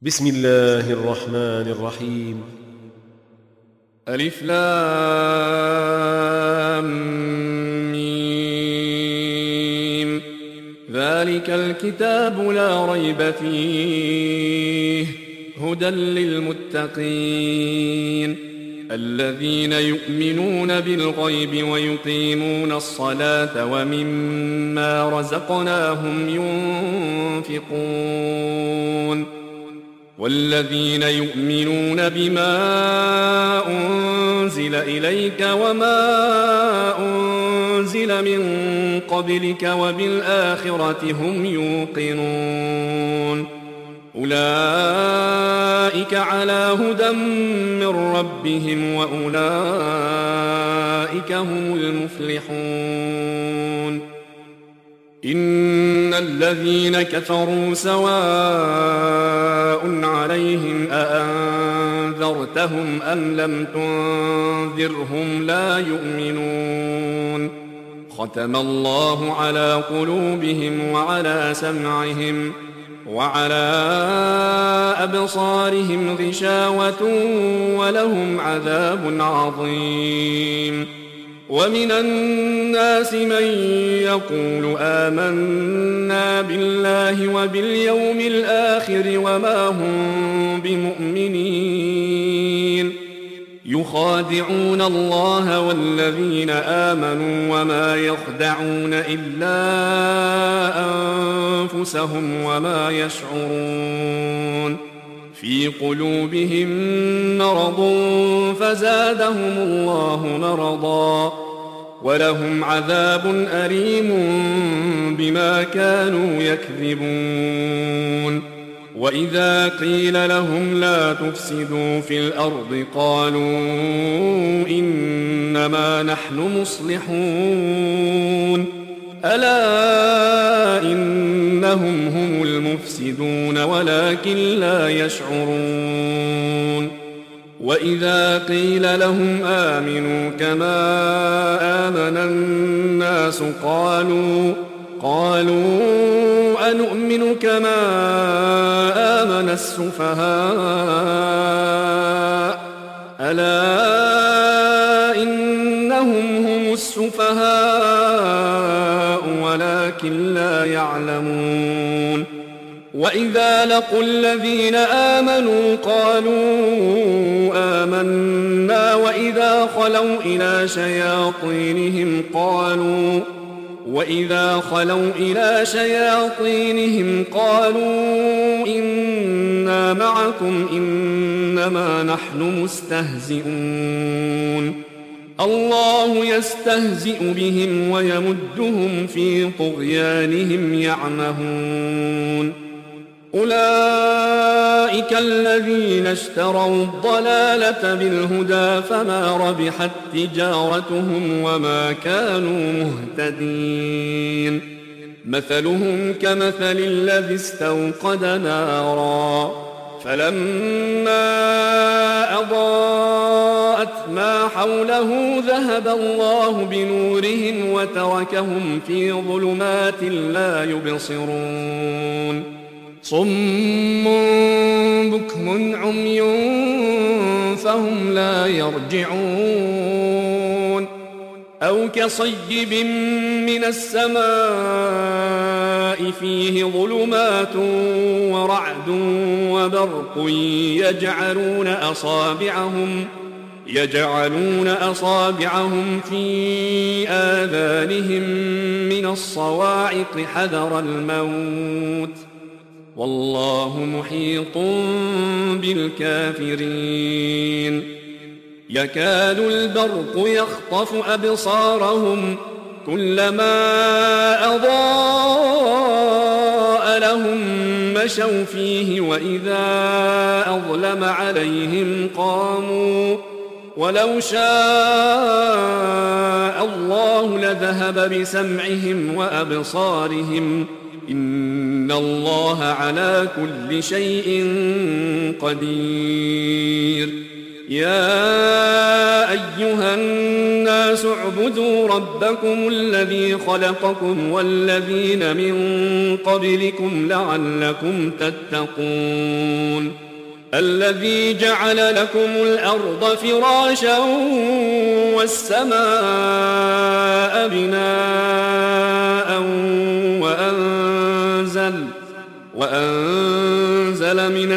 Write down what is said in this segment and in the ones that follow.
بسم الله الرحمن الرحيم. ألف لام ميم. ذلك الكتاب لا ريب فيه هدى للمتقين الذين يؤمنون بالغيب ويقيمون الصلاة ومما رزقناهم ينفقون والذين يؤمنون بما أنزل إليك وما أنزل من قبلك وبالآخرة هم يوقنون أولئك على هدى من ربهم وأولئك هم المفلحون إن الذين كفروا سواء عليهم أأنذرتهم أم لم تنذرهم لا يؤمنون ختم الله على قلوبهم وعلى سمعهم وعلى أبصارهم غشاوة ولهم عذاب عظيم ومن الناس من يقول آمنا بالله وباليوم الآخر وما هم بمؤمنين يخادعون الله والذين آمنوا وما يخدعون إلا أنفسهم وما يشعرون في قلوبهم مرض فزادهم الله مرضا ولهم عذاب أليم بما كانوا يكذبون وإذا قيل لهم لا تفسدوا في الأرض قالوا إنما نحن مصلحون ألا إنهم هم المفسدون ولكن لا يشعرون وإذا قيل لهم آمنوا كما آمن الناس قالوا أنؤمن كما آمن السفهاء ألا إنهم هم السفهاء ولكن لا يعلمون وإذا لقوا الذين آمنوا قالوا آمنا وإذا خلوا إلى شياطينهم قالوا إنا معكم إنما نحن مستهزئون الله يستهزئ بهم ويمدهم في طغيانهم يعمهون أولئك الذين اشتروا الضلالة بالهدى فما ربحت تجارتهم وما كانوا مهتدين مثلهم كمثل الذي استوقد نارا فلما أضاءت ما حوله ذهب الله بنورهم وتركهم في ظلمات لا يبصرون صم بكم عمي فهم لا يرجعون أو كصيب من السماء فيه ظلمات ورعد وبرق يجعلون أصابعهم في آذانهم من الصواعق حذر الموت والله محيط بالكافرين يكاد البرق يخطف أبصارهم كلما أضاء لهم مشوا فيه وإذا أظلم عليهم قاموا ولو شاء الله لذهب بسمعهم وأبصارهم إن الله على كل شيء قدير يا أيها الناس اعبدوا اعبدوا ربكم الذي خلقكم والذين من قبلكم لعلكم تتقون الذي جعل لكم الأرض فراشا والسماء بناء وأنزل من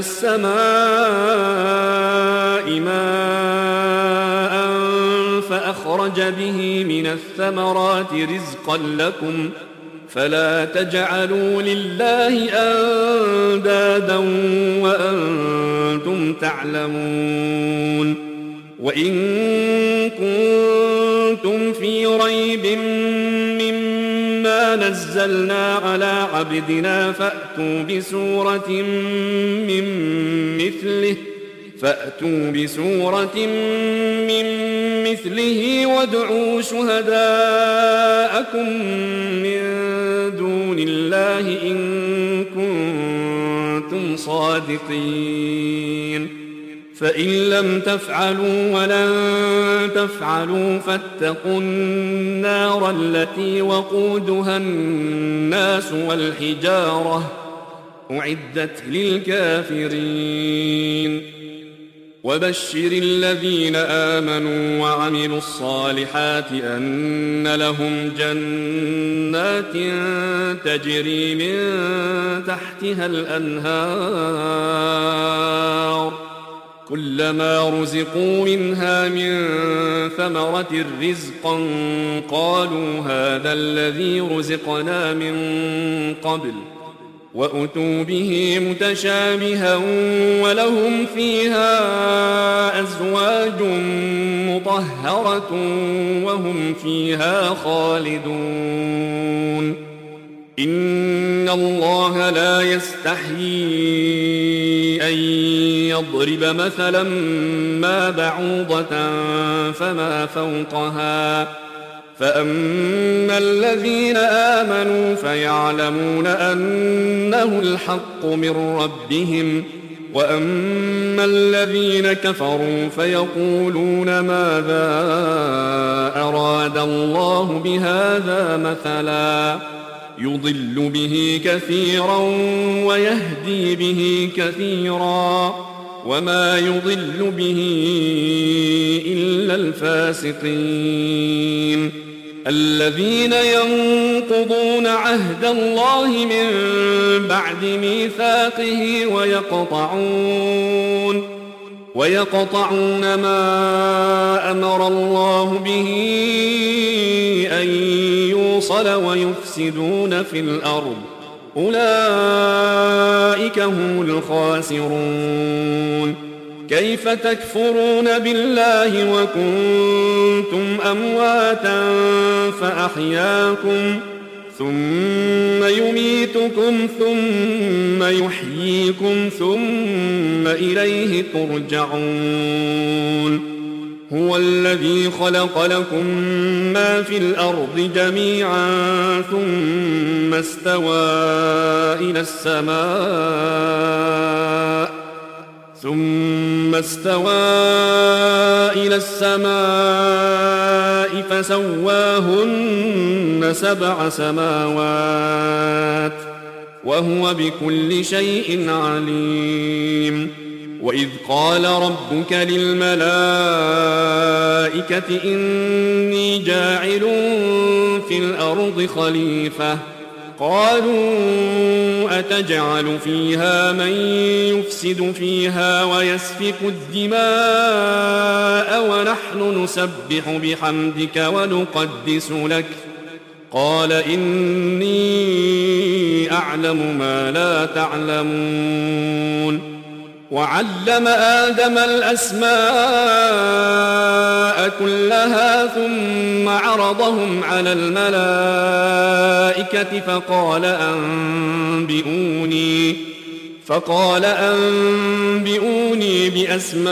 السماء ماء فأخرج به من الثمرات رزقا لكم فلا تجعلوا لله أندادا وأنتم تعلمون وإن كنتم في ريب مما نزلنا على عبدنا فأتوا بسورة من مثله وادعوا شهداءكم من دون الله إن كنتم صادقين فإن لم تفعلوا ولن تفعلوا فاتقوا النار التي وقودها الناس والحجارة أعدت للكافرين وبشر الذين آمنوا وعملوا الصالحات أن لهم جنات تجري من تحتها الأنهار كلما رزقوا منها من ثمرة رزقا قالوا هذا الذي رزقنا من قبل وأتوا به متشابها ولهم فيها أزواج مطهرة وهم فيها خالدون إن الله لا يستحيي أن يضرب مثلا ما بعوضة فما فوقها فأما الذين آمنوا فيعلمون أنه الحق من ربهم وأما الذين كفروا فيقولون ماذا أراد الله بهذا مثلا يضل به كثيرا ويهدي به كثيرا وما يضل به إلا الفاسقين الذين ينقضون عهد الله من بعد ميثاقه ويقطعون ما أمر الله به أن يوصل ويفسدون في الأرض أولئك هم الخاسرون كيف تكفرون بالله وكنتم أمواتا فأحياكم ثم يميتكم ثم يحييكم ثم إليه ترجعون هو الذي خلق لكم ما في الأرض جميعا ثم استوى إلى السماء فسواهن 7 سماوات وهو بكل شيء عليم وإذ قال ربك للملائكة إني جاعل في الأرض خليفة قالوا أتجعل فيها من يفسد فيها ويسفك الدماء ونحن نسبح بحمدك ونقدس لك قال إني أعلم ما لا تعلمون وعلم آدم الأسماء كلها ثم عرضهم على الملائكة فقال أنبئوني بأسماء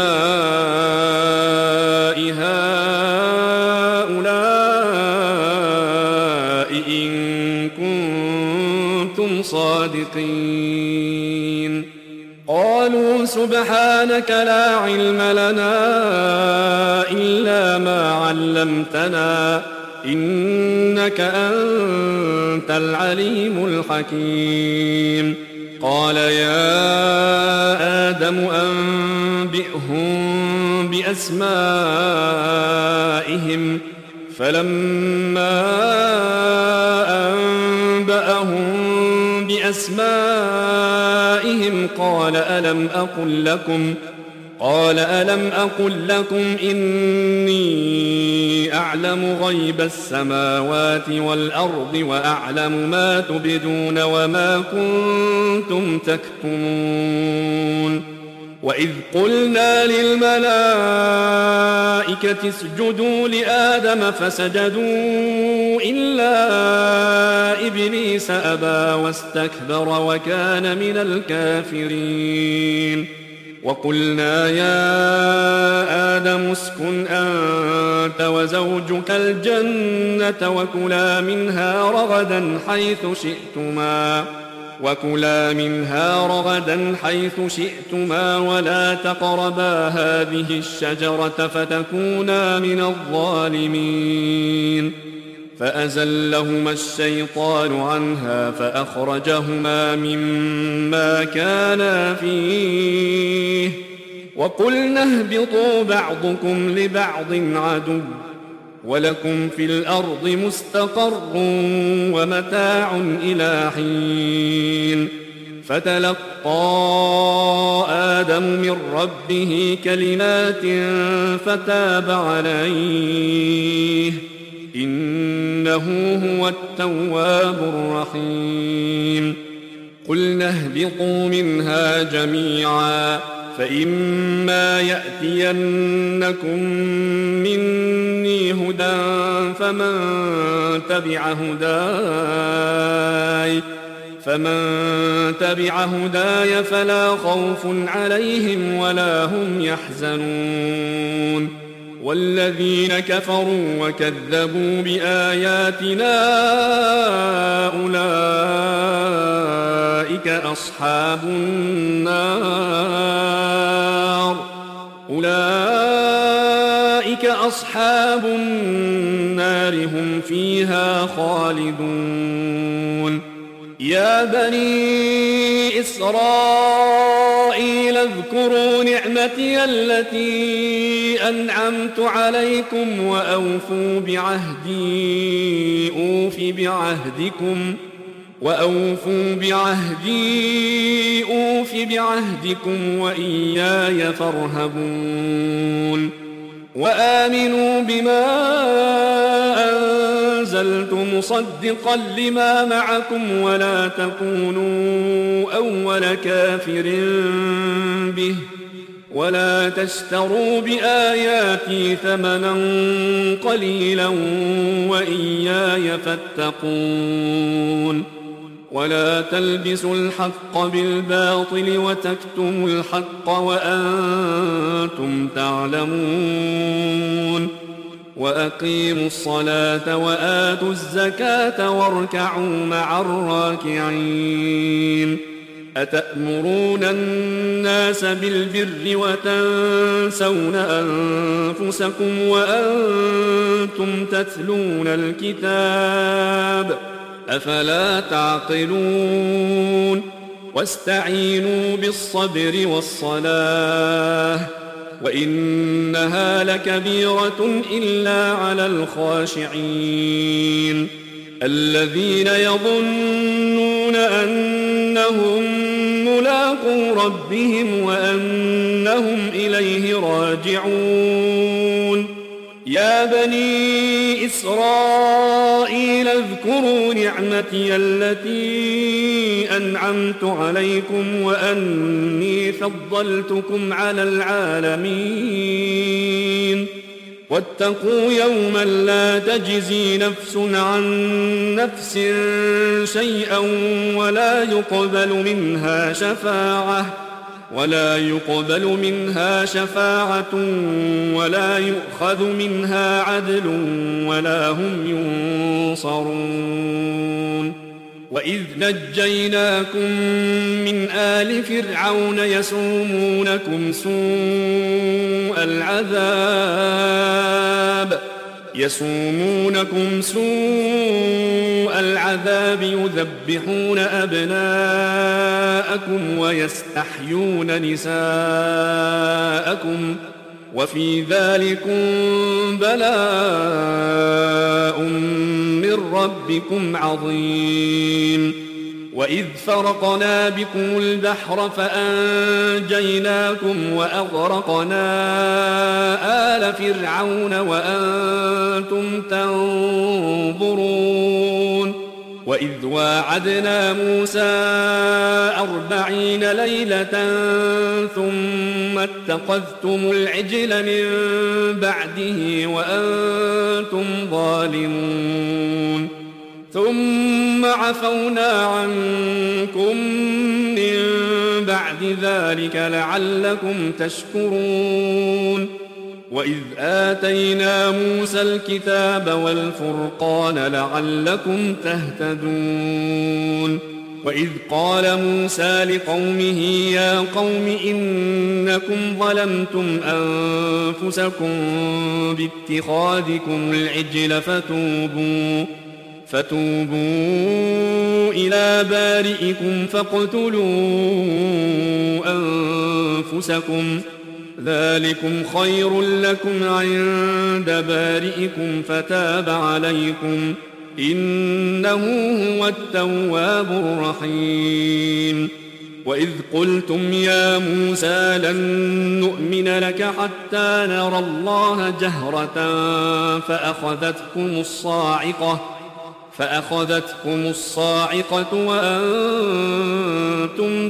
هؤلاء إن كنتم صادقين قالوا سبحانك لا علم لنا إلا ما علمتنا إنك أنت العليم الحكيم. قال يا آدم أنبئهم بأسمائهم فلما أنبأهم بأسمائهم قال ألم أقل لكم إني أعلم غيب السماوات والأرض وأعلم ما تبدون وما كنتم تكتمون. وإذ قلنا للملائكة اسجدوا لآدم فسجدوا إلا إبليس أبى واستكبر وكان من الكافرين. وقلنا يا آدم اسكن أنت وزوجك الجنة وكلا منها رغدا حيث شئتما ولا تقربا هذه الشجرة فتكونا من الظالمين. فأزلهما الشيطان عنها فأخرجهما مما كانا فيه وقلنا اهبطوا بعضكم لبعض عدو ولكم في الأرض مستقر ومتاع إلى حين. فتلقى آدم من ربه كلمات فتاب عليه إنه هو التواب الرحيم. قلنا اهبطوا منها جميعا فإما يأتينكم مني هدى فمن تبع هداي فلا خوف عليهم ولا هم يحزنون. والذين كفروا وكذبوا بآياتنا أولئك أصحاب النار هم فيها خالدون. يا بني إسرائيل اذكروا نعمتي التي أنعمت عليكم وأوفوا بعهدي أوف بعهدكم وإياي فارهبون. وآمنوا بما أنزلت مصدقا لما معكم ولا تكونوا أول كافر به ولا تشتروا بآياتي ثمنا قليلا وإياي فاتقون. ولا تلبسوا الحق بالباطل وتكتموا الحق وأنتم تعلمون. وأقيموا الصلاة وآتوا الزكاة واركعوا مع الراكعين. أتأمرون الناس بالبر وتنسون أنفسكم وأنتم تتلون الكتاب أفلا تعقلون. واستعينوا بالصبر والصلاة وإنها لكبيرة إلا على الخاشعين الذين يظنون أنهم ملاقو ربهم وأنهم إليه راجعون. يا بني إسرائيل اذكروا نعمتي التي أنعمت عليكم وأني فضلتكم على العالمين. واتقوا يوما لا تجزي نفس عن نفس شيئا ولا يقبل منها شفاعة ولا يؤخذ منها عدل ولا هم ينصرون. وإذ نجيناكم من آل فرعون يسومونكم سوء العذاب يسومونكم سوء العذاب يذبحون أبناءكم ويستحيون نساءكم وفي ذلكم بلاء من ربكم عظيم. وإذ فرقنا بكم البحر فأنجيناكم وأغرقنا آل فرعون وأنتم تنظرون. وإذ واعدنا موسى 40 ليلة ثم اتخذتم العجل من بعده وأنتم ظالمون ثم عفونا عنكم من بعد ذلك لعلكم تشكرون. وإذ آتينا موسى الكتاب والفرقان لعلكم تهتدون. وإذ قال موسى لقومه يا قوم إنكم ظلمتم أنفسكم باتخاذكم العجل فتوبوا إلى بارئكم فاقتلوا أنفسكم ذلكم خير لكم عند بارئكم فتاب عليكم إنه هو التواب الرحيم. وإذ قلتم يا موسى لن نؤمن لك حتى نرى الله جهرة فأخذتكم الصاعقة وأنتم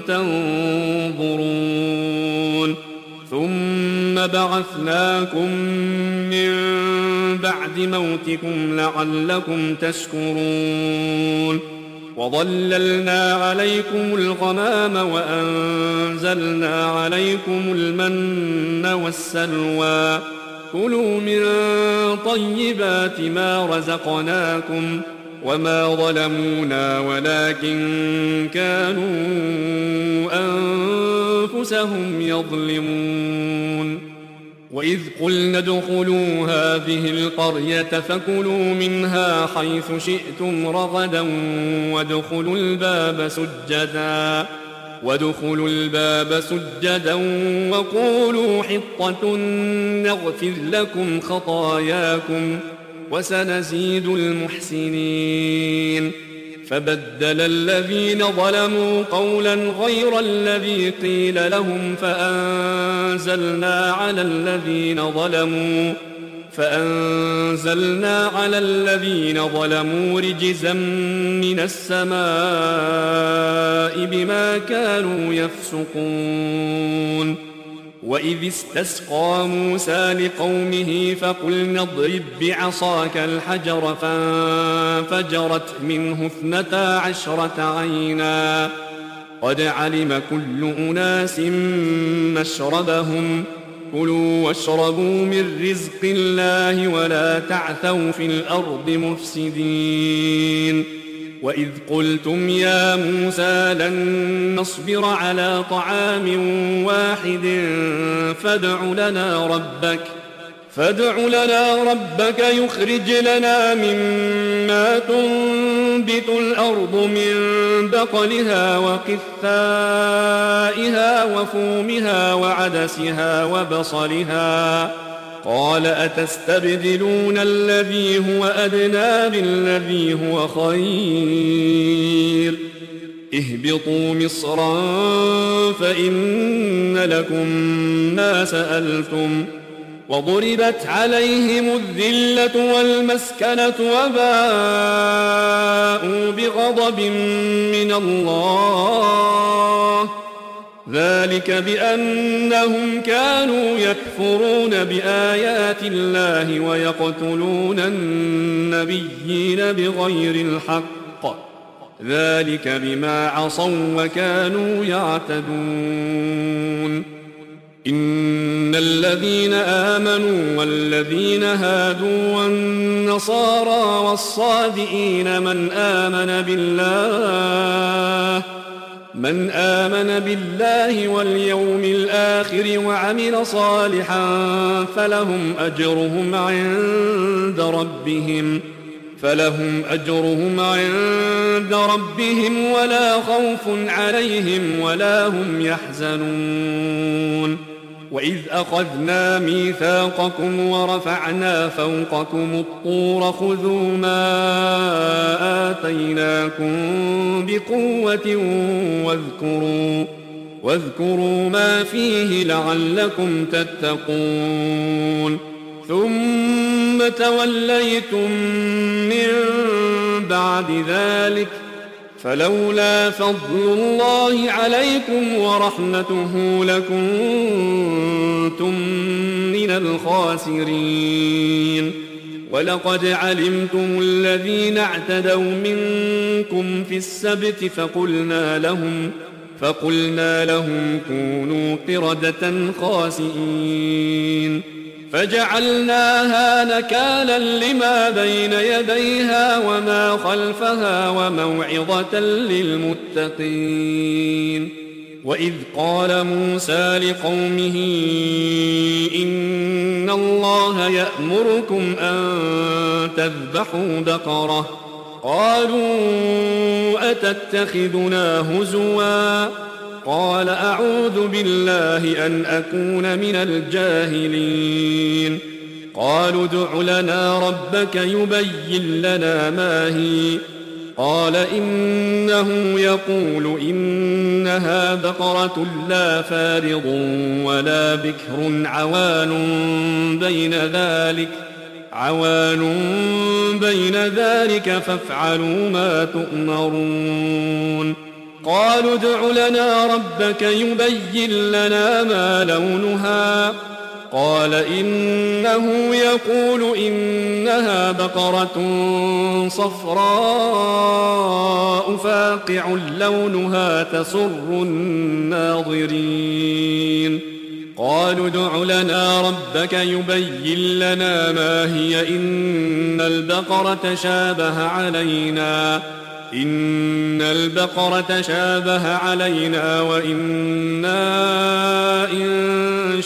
تنظرون. ثم بعثناكم من بعد موتكم لعلكم تشكرون. وظللنا عليكم الغمام وأنزلنا عليكم المن والسلوى كلوا من طيبات ما رزقناكم وما ظلمونا ولكن كانوا أنفسهم يظلمون. وإذ قلنا ادخلوا هذه القرية فكلوا منها حيث شئتم رغدا وادخلوا الباب سجدا وقولوا حطة نغفر لكم خطاياكم وسنزيد المحسنين. فبدل الذين ظلموا قولا غير الذي قيل لهم فأنزلنا على الذين ظلموا رجزا من السماء بما كانوا يفسقون. وإذ استسقى موسى لقومه فقلنا اضرب بعصاك الحجر فانفجرت منه 12 عينا قد علم كل أناس مشربهم كلوا واشربوا من رزق الله ولا تعثوا في الأرض مفسدين. وإذ قلتم يا موسى لن نصبر على طعام واحد فادع لنا ربك يخرج لنا مما تنبت الأرض من بقلها وقثائها وفومها وعدسها وبصلها قال أتستبدلون الذي هو أدنى بالذي هو خير اهبطوا مصرا فإن لكم ما سألتم وضربت عليهم الذلة والمسكنة وباءوا بغضب من الله ذلك بأنهم كانوا يكفرون بآيات الله ويقتلون النبيين بغير الحق ذلك بما عصوا وكانوا يعتدون. إن الذين آمنوا والذين هادوا والنصارى والصابئين من من آمن بالله واليوم الآخر وعمل صالحا فلهم أجرهم عند ربهم ولا خوف عليهم ولا هم يحزنون وإذ أخذنا ميثاقكم ورفعنا فوقكم الطور خذوا ما آتيناكم بقوة واذكروا ما فيه لعلكم تتقون ثم توليتم من بعد ذلك فلولا فضل الله عليكم ورحمته لكنتم من الخاسرين ولقد علمتم الذين اعتدوا منكم في السبت فقلنا لهم كونوا قردة خاسئين فجعلناها نكالا لما بين يديها وما خلفها وموعظة للمتقين وإذ قال موسى لقومه إن الله يأمركم أن تذبحوا بقرة قالوا أتتخذنا هزوا قال أعوذ بالله أن أكون من الجاهلين قالوا ادع لنا ربك يبين لنا ما هي قال إنه يقول إنها بقرة لا فارض ولا بكر عوان بين ذلك فافعلوا ما تؤمرون قالوا ادع لنا ربك يبين لنا ما لونها قال إنه يقول إنها بقرة صفراء فاقع لونها تسر الناظرين قالوا ادع لنا ربك يبين لنا ما هي إن البقرة شابه علينا وإنا إن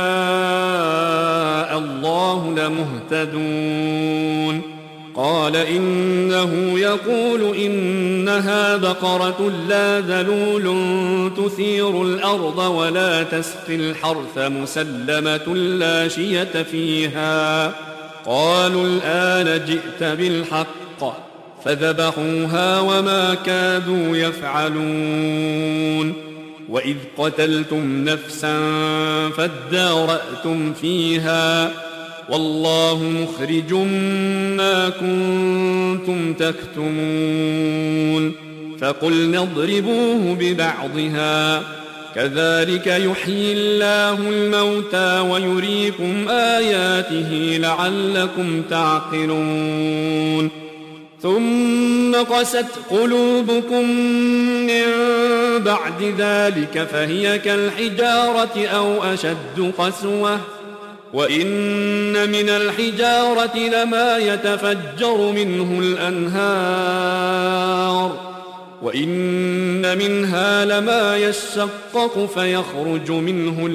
شاء الله لمهتدون قال إنه يقول إنها بقرة لا ذلول تثير الأرض ولا تسقي الحرث مسلمة لا شية فيها قالوا الآن جئت بالحق فذبحوها وما كادوا يفعلون وإذ قتلتم نفسا فادارأتم فيها والله مخرج ما كنتم تكتمون فقلنا اضربوه ببعضها كذلك يحيي الله الموتى ويريكم آياته لعلكم تعقلون ثم قست قلوبكم من بعد ذلك فهي كالحجارة أو أشد قسوة وإن من الحجارة لما يتفجر منه الأنهار وإن منها لما يشقق فيخرج منه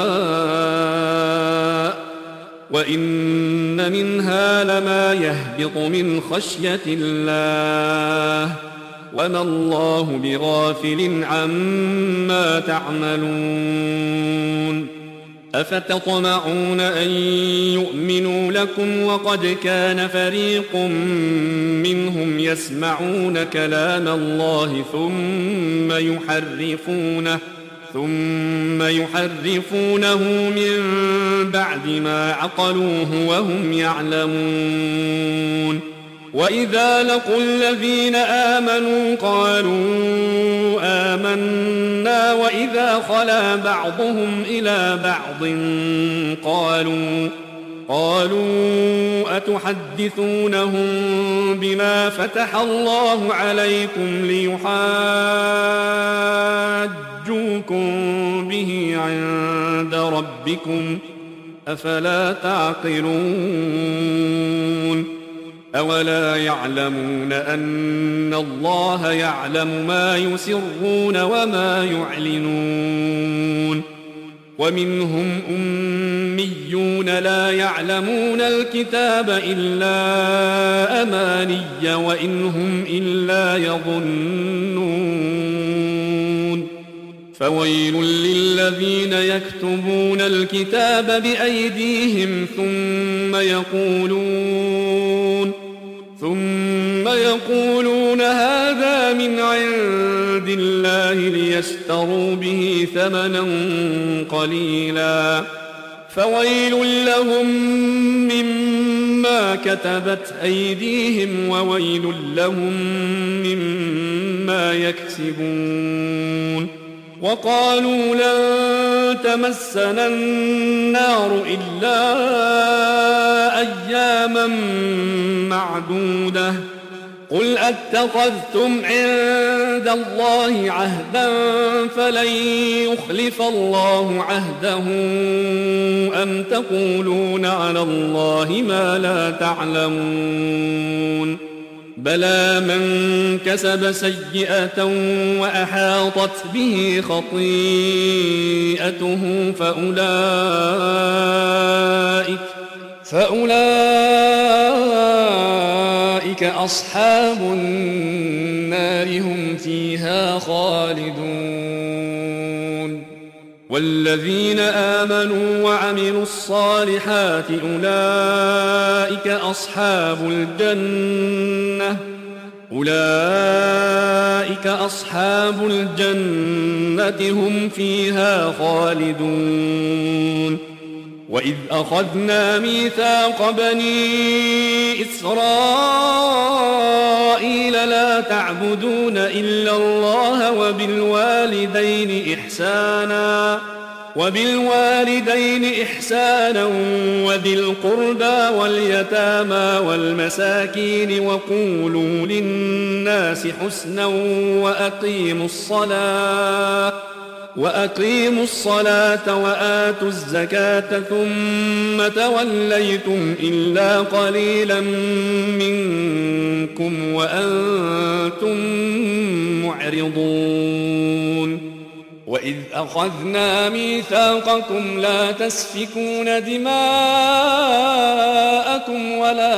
الماء وإن منها لما يهبط من خشية الله وما الله بغافل عما تعملون أفتطمعون أن يؤمنوا لكم وقد كان فريق منهم يسمعون كلام الله ثم يحرفونه من بعد ما عقلوه وهم يعلمون وإذا لقوا الذين آمنوا قالوا آمنا وإذا خلا بعضهم إلى بعض قالوا أتحدثونهم بما فتح الله عليكم ليحاجوكم به عند ربكم أفلا تعقلون أولا يعلمون أن الله يعلم ما يسرون وما يعلنون ومنهم أميون لا يعلمون الكتاب إلا أماني وإن هم إلا يظنون فويل للذين يكتبون الكتاب بأيديهم ثم يقولون هذا من عند الله ليشتروا به ثمنا قليلا فويل لهم مما كتبت أيديهم وويل لهم مما يكسبون وقالوا لن تمسنا النار إلا أياما معدودة قل أتخذتم عند الله عهدا فلن يخلف الله عهده أم تقولون على الله ما لا تعلمون بلى من كسب سيئة وأحاطت به خطيئته فأولئك أصحاب النار هم فيها خالدون والذين آمنوا وعملوا الصالحات أولئك أصحاب الجنة هم فيها خالدون وإذ أخذنا ميثاق بني إسرائيل لا تعبدون إلا الله وبالوالدين إحسانا وذي القربى واليتامى والمساكين وقولوا للناس حسنا وأقيموا الصلاة وآتوا الزكاة ثم توليتم إلا قليلا منكم وأنتم معرضون وإذ أخذنا ميثاقكم لا تسفكون دماءكم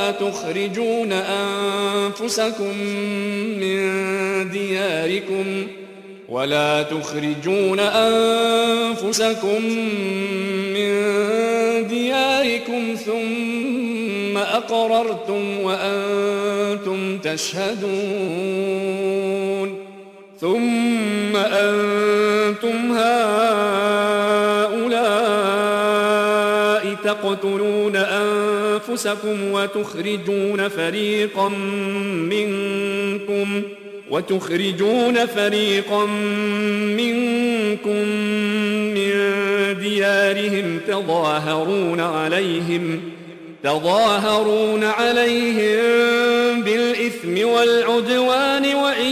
ولا تخرجون أنفسكم من دياركم ثم أقررتم وأنتم تشهدون ثم أنتم هؤلاء تقتلون أنفسكم وتخرجون فريقا منكم من ديارهم تظاهرون عليهم بالإثم والعدوان وإن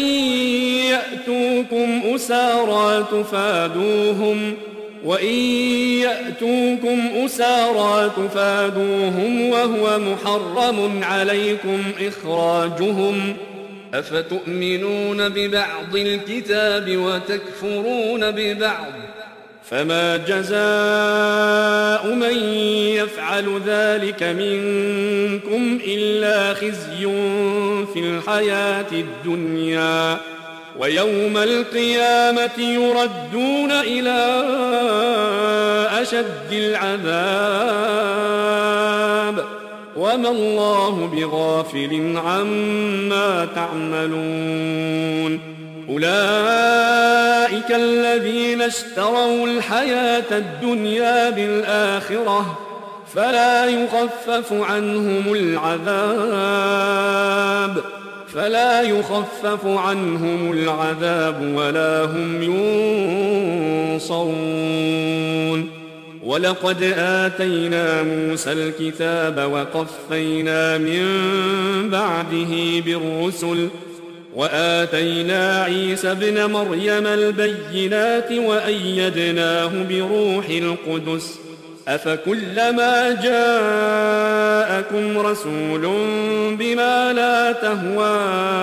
يأتوكم أسارى تفادوهم وهو محرم عليكم إخراجهم أفتؤمنون ببعض الكتاب وتكفرون ببعض فما جزاء من يفعل ذلك منكم إلا خزي في الحياة الدنيا ويوم القيامة يردون إلى أشد العذاب وما الله بغافل عما تعملون أولئك الذين اشتروا الحياة الدنيا بالآخرة فلا يخفف عنهم العذاب ولا هم ينصرون ولقد آتينا موسى الكتاب وقفينا من بعده بالرسل وآتينا عيسى ابن مريم البينات وأيدناه بروح القدس أفكلما جاءكم رسول بما لا تهوى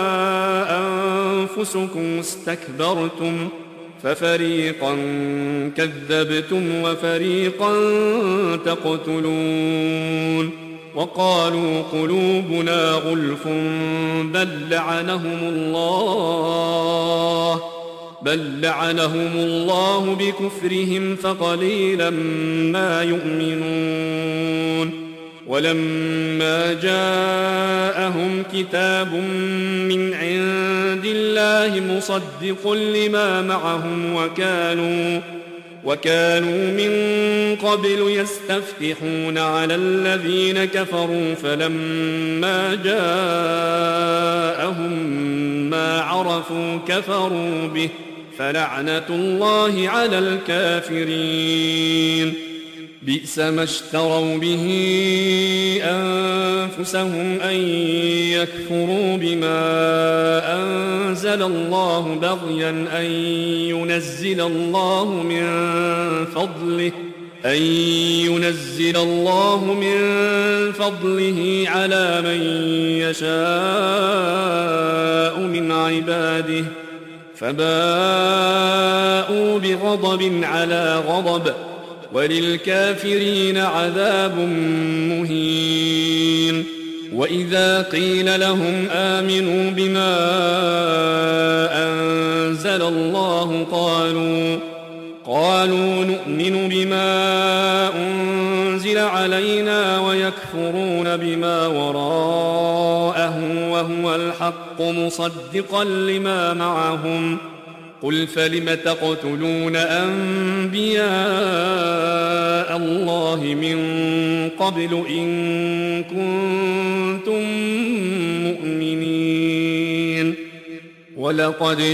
أنفسكم استكبرتم ففريقا كذبتم وفريقا تقتلون وقالوا قلوبنا غلف بل لعنهم الله بكفرهم فقليلا ما يؤمنون ولما جاءهم كتاب من عند الله مصدق لما معهم وكانوا من قبل يستفتحون على الذين كفروا فلما جاءهم ما عرفوا كفروا به فلعنة الله على الكافرين بئس ما اشتروا به أنفسهم أن يكفروا بما أنزل الله بغيا أن ينزل الله من فضله على من يشاء من عباده فباءوا بغضب على غضب وللكافرين عذاب مهين وإذا قيل لهم آمنوا بما أنزل الله قالوا نؤمن بما أنزل علينا ويكفرون بما وراءه وهو الحق مصدقا لما معهم قل فلم تقتلون أنبياء الله من قبل إن كنتم مؤمنين ولقد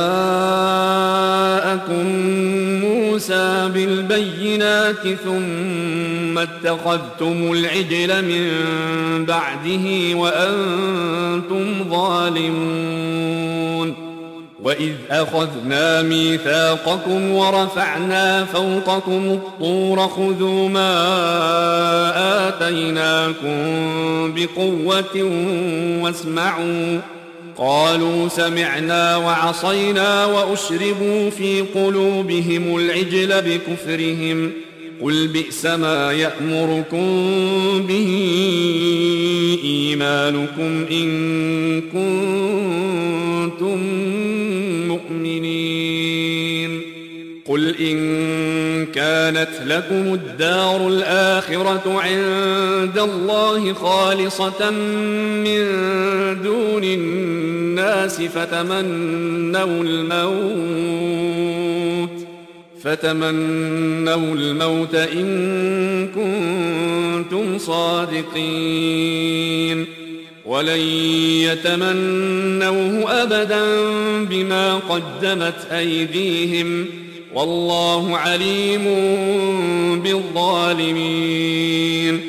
جاءكم موسى بالبينات ثم اتخذتم العجل من بعده وأنتم ظالمون وإذ أخذنا ميثاقكم ورفعنا فوقكم الطور خذوا ما آتيناكم بقوة واسمعوا قالوا سمعنا وعصينا وأشربوا في قلوبهم العجل بكفرهم قل بئس ما يأمركم به إيمانكم إن كنتم مؤمنين قل إن كانت لكم الدار الآخرة عند الله خالصة من دون الناس فتمنوا الموت إن كنتم صادقين ولن يتمنوه أبدا بما قدمت أيديهم والله عليم بالظالمين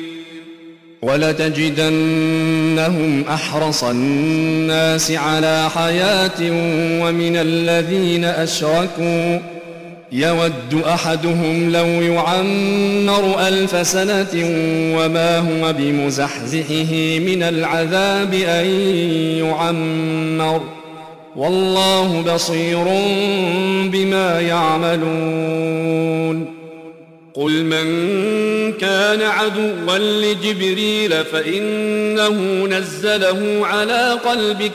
ولتجدنهم أحرص الناس على حياة ومن الذين أشركوا يود أحدهم لو يعمر 1000 سنة وما هو بمزحزحه من العذاب أن يعمر والله بصير بما يعملون قل من كان عدوا لجبريل فإنه نزله على قلبك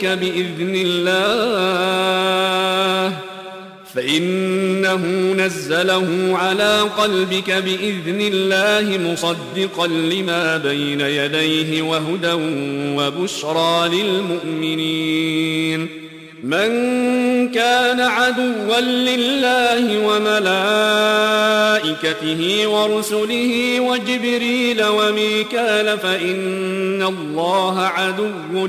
بإذن الله مصدقا لما بين يديه وهدى وبشرى للمؤمنين من كان عدوا لله وملائكته ورسله وجبريل وميكال فإن الله عدو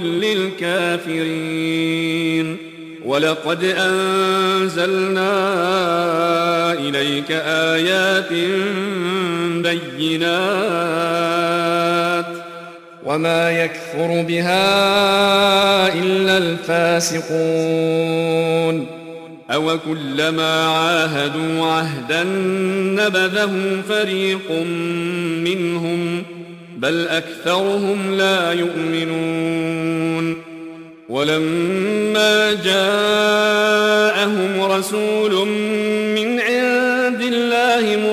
للكافرين ولقد أنزلنا إليك آيات بينات وما يكفر بها إلا الفاسقون أو كلما عاهدوا عهدا نبذه فريق منهم بل أكثرهم لا يؤمنون ولما جاءهم رسول من عند الله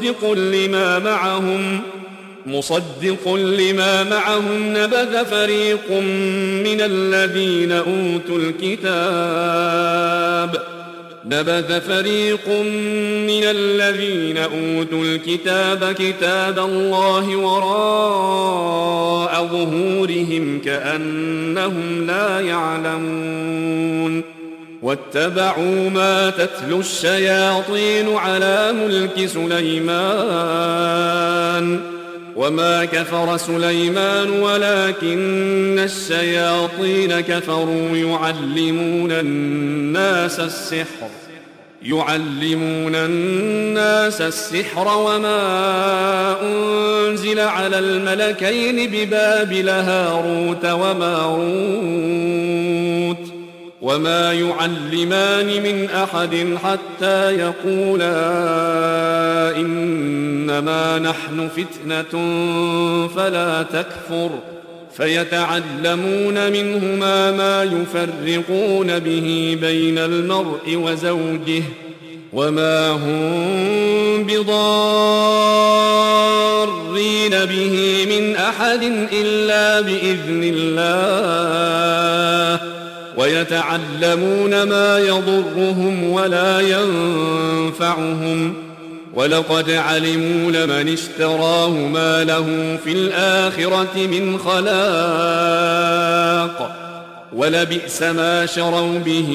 مصدق لما معهم نبذ فريق من الذين أوتوا الكتاب كتاب الله وراء ظهورهم كأنهم لا يعلمون واتبعوا ما تتلو الشياطين على ملك سليمان وما كفر سليمان ولكن الشياطين كفروا يعلمون الناس السحر وما أنزل على الملكين ببابل هاروت وماروت وما يعلمان من أحد حتى يقولا إنما نحن فتنة فلا تكفر فيتعلمون منهما ما يفرقون به بين المرء وزوجه وما هم بضارين به من أحد إلا بإذن الله ويتعلمون ما يضرهم ولا ينفعهم ولقد علموا لمن اشتراه ما له في الآخرة من خلاق ولبئس ما شروا به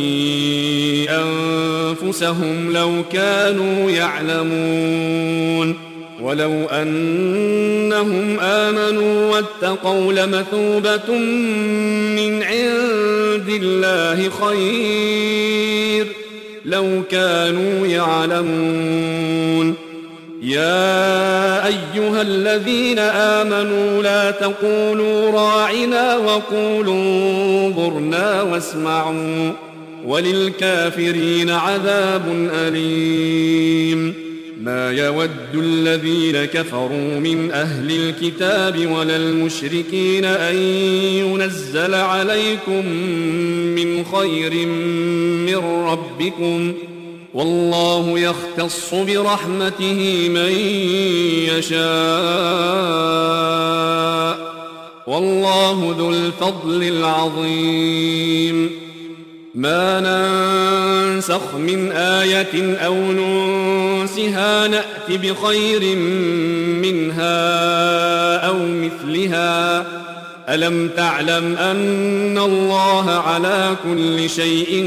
أنفسهم لو كانوا يعلمون ولو أنهم آمنوا واتقوا لمثوبة من عند الله خير لو كانوا يعلمون يا أيها الذين آمنوا لا تقولوا راعنا وقولوا انظرنا واسمعوا وللكافرين عذاب أليم ما يود الذين كفروا من أهل الكتاب ولا المشركين أن ينزل عليكم من خير من ربكم والله يختص برحمته من يشاء والله ذو الفضل العظيم ما ننسخ من آية أو ننسها نأت بخير منها أو مثلها ألم تعلم أن الله على كل شيء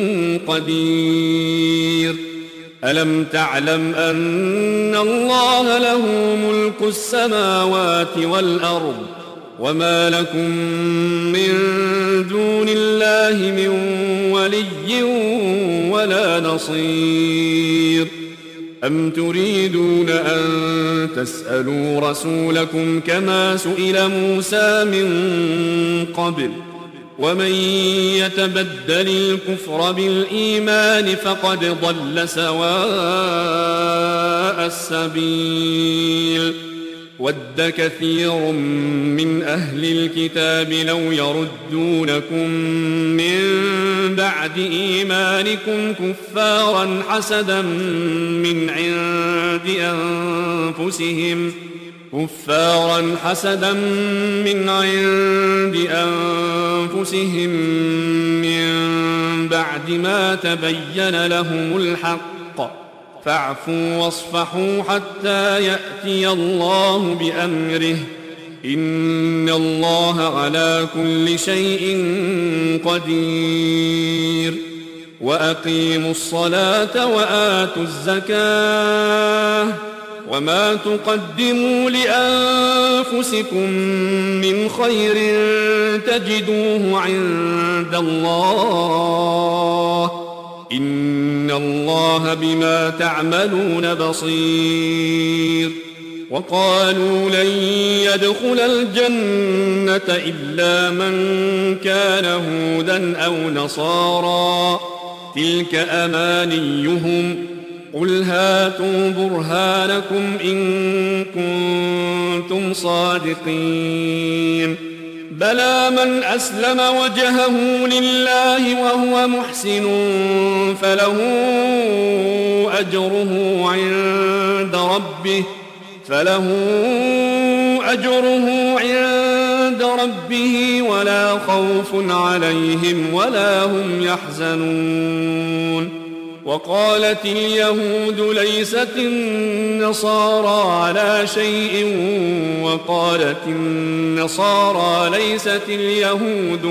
قدير ألم تعلم أن الله له ملك السماوات والأرض وما لكم من دون الله من ولي ولا نصير أم تريدون أن تسألوا رسولكم كما سئل موسى من قبل ومن يتبدل الكفر بالإيمان فقد ضل سواء السبيل ود كثير من أهل الكتاب لو يردونكم من بعد إيمانكم كفارا حسدا من عند أنفسهم من بعد ما تبين لهم الحق فاعفوا واصفحوا حتى يأتي الله بأمره إن الله على كل شيء قدير وأقيموا الصلاة وآتوا الزكاة وما تقدموا لأنفسكم من خير تجدوه عند الله إن الله بما تعملون بصير وقالوا لن يدخل الجنة إلا من كان هودا أو نصارى تلك أمانيهم قل هاتوا برهانكم إن كنتم صادقين بلى من أسلم وجهه لله وهو محسن فله أجره عند ربه ولا خوف عليهم ولا هم يحزنون وقالت اليهود ليست النصارى على شيء وقالت النصارى ليست اليهود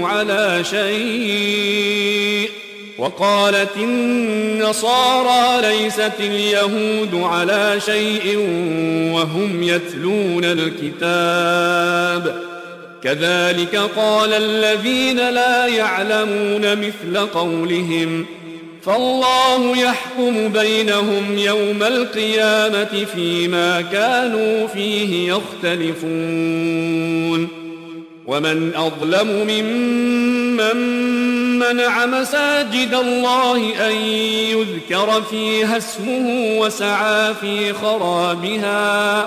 على شيء وهم يتلون الكتاب كذلك قال الذين لا يعلمون مثل قولهم فالله يحكم بينهم يوم القيامة فيما كانوا فيه يختلفون ومن أظلم ممن منع مساجد الله أن يذكر فيها اسمه وسعى في خرابها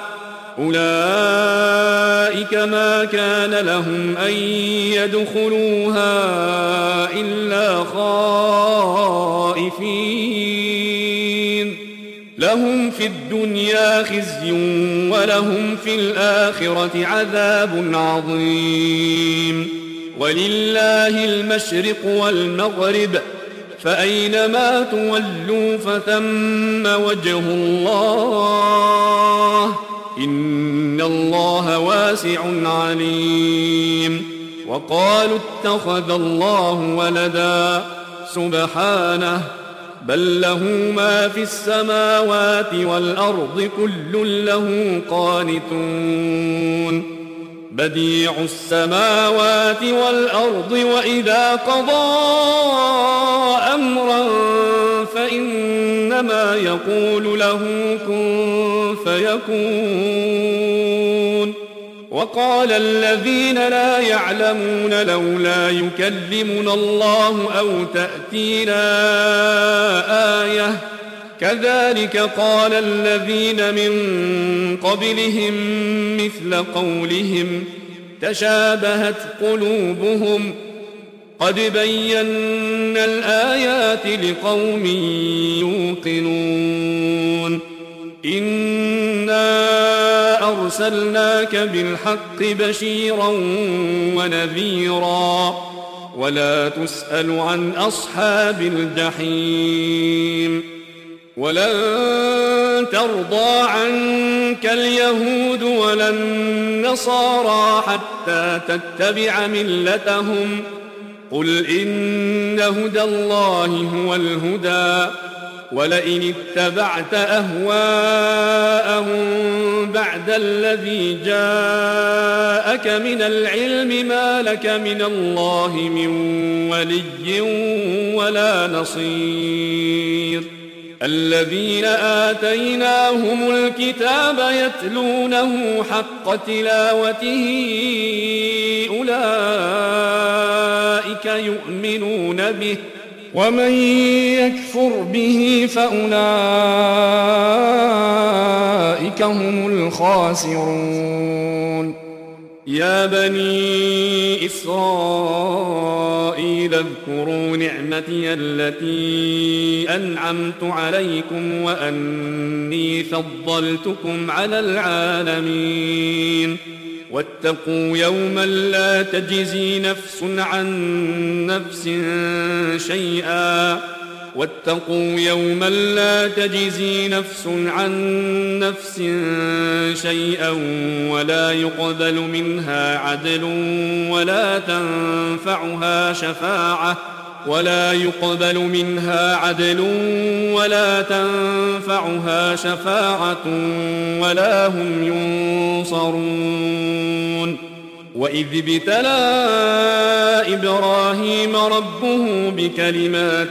أولئك ما كان لهم أن يدخلوها إلا خائفين لهم في الدنيا خزي ولهم في الآخرة عذاب عظيم ولله المشرق والمغرب فأينما تولوا فثم وجه الله إن الله واسع عليم وقالوا اتخذ الله ولدا سبحانه بل له ما في السماوات والأرض كل له قانتون بديع السماوات والأرض وإذا قضى أمرا فإنما يقول له كن فيكون وقال الذين لا يعلمون لولا يكلمنا الله أو تأتينا آية كذلك قال الذين من قبلهم مثل قولهم تشابهت قلوبهم قد بينا الآيات لقوم يوقنون إنا أرسلناك بالحق بشيرا ونذيرا ولا تسأل عن أصحاب الجحيم ولن ترضى عنك اليهود ولا النصارى حتى تتبع ملتهم قل إن هدى الله هو الهدى ولئن اتبعت أهواءهم بعد الذي جاءك من العلم ما لك من الله من ولي ولا نصير الذين آتيناهم الكتاب يتلونه حق تلاوته أولئك يؤمنون به ومن يكفر به فأولئك هم الخاسرون يا بني إسرائيل اذكروا نعمتي التي أنعمت عليكم وأني فضلتكم على العالمين واتقوا يوما لا تجزي نفس عن نفس شيئا ولا يقبل منها عدل ولا تنفعها شفاعة ولا هم ينصرون وإذ ابتلى إبراهيم ربه بكلمات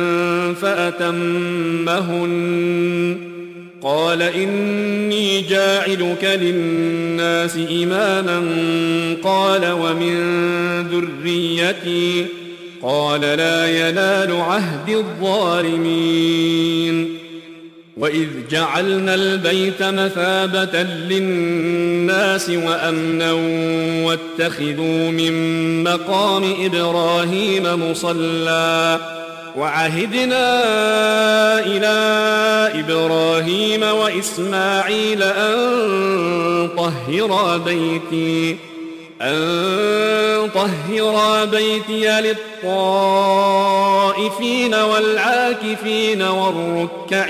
فأتمهن قال إني جاعلك للناس إماما قال ومن ذريتي قال لا ينال عهد الظالمين وإذ جعلنا البيت مثابة للناس وأمنا واتخذوا من مقام إبراهيم مصلى وعهدنا إلى إبراهيم وإسماعيل أن طهرا بيتي للطائفين والعاكفين والركع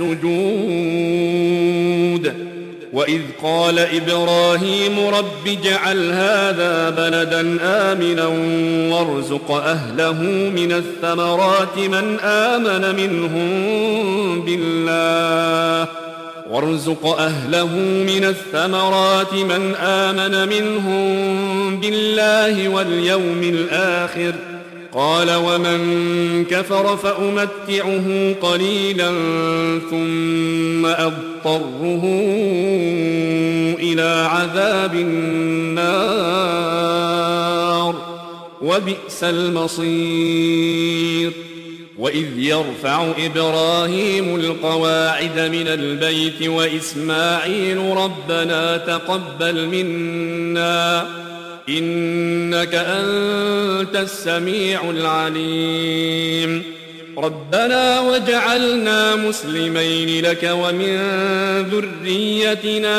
السجود وإذ قال إبراهيم رب اجعل هذا بلدا آمنا وارزق أهله من الثمرات من آمن منهم بالله واليوم الآخر قال ومن كفر فأمتعه قليلا ثم أضطره إلى عذاب النار وبئس المصير وإذ يرفع إبراهيم القواعد من البيت وإسماعيل ربنا تقبل منا إنك أنت السميع العليم ربنا واجعلنا مسلمين لك ومن ذريتنا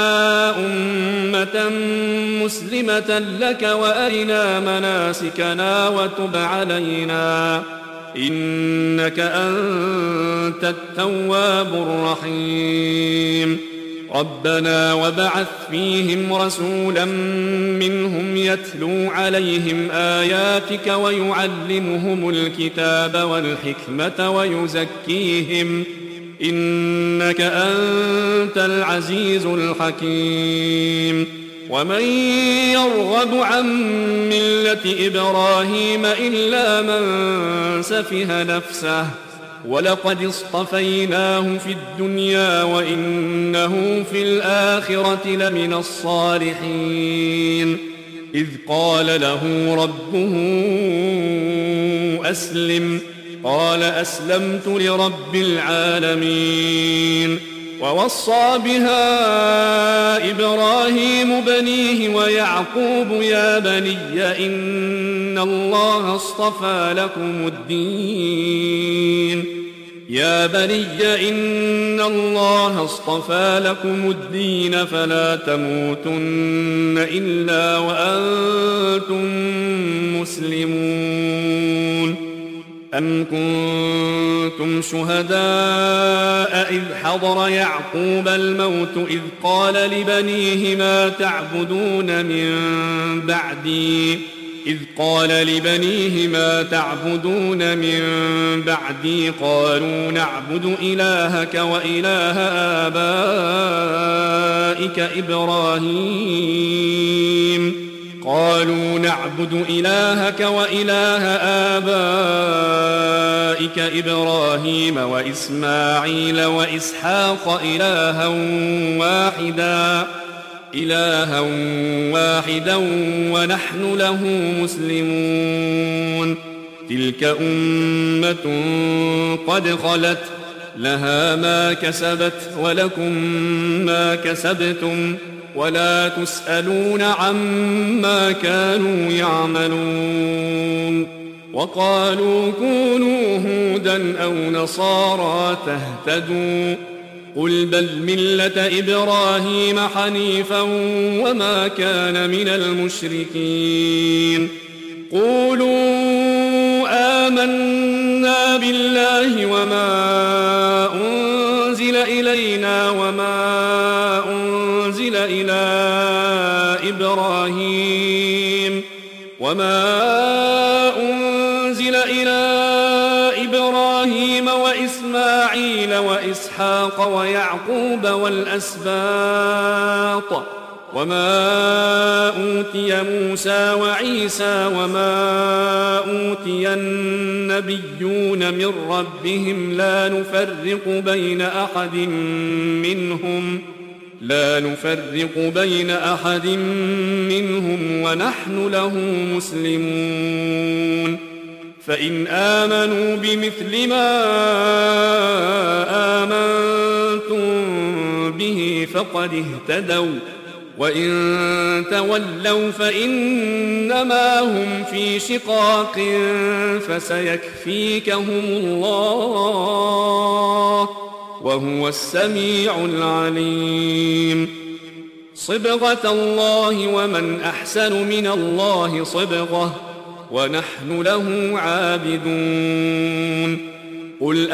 أمة مسلمة لك وأرنا مناسكنا وتب علينا إنك أنت التواب الرحيم ربنا وابعث فيهم رسولا منهم يتلو عليهم آياتك ويعلمهم الكتاب والحكمة ويزكيهم إنك أنت العزيز الحكيم ومن يرغب عن ملة إبراهيم إلا من سفه نفسه ولقد اصطفيناه في الدنيا وإنه في الآخرة لمن الصالحين إذ قال له ربه أسلم قال أسلمت لرب العالمين ووصى بها إبراهيم بنيه ويعقوب يا بني إن الله اصطفى لكم الدين فلا تموتن إلا وأنتم مسلمون أم كنتم شهداء إذ حضر يعقوب الموت إذ قال لبنيه ما تعبدون من بعدي قالوا نعبد إلهك وإله آبائك إبراهيم وإسماعيل وإسحاق إلها واحدا ونحن له مسلمون تلك أمة قد خلت لها ما كسبت ولكم ما كسبتم ولا تسألون عما كانوا يعملون وقالوا كونوا هودا أو نصارى تهتدوا قل بل ملة إبراهيم حنيفا وما كان من المشركين قولوا آمنا بالله وما أنزل إلينا وما أنزل إلى إبراهيم وإسماعيل وإسحاق ويعقوب والأسباط وما أوتي موسى وعيسى وما أوتي النبيون من ربهم لا نفرق بين أحد منهم ونحن له مسلمون فإن آمنوا بمثل ما آمنتم به فقد اهتدوا، وإن تولوا فإنما هم في شقاق فسيكفيكهم الله وهو السميع العليم. صبغة الله ومن أحسن من الله صبغة ونحن له عابدون. قل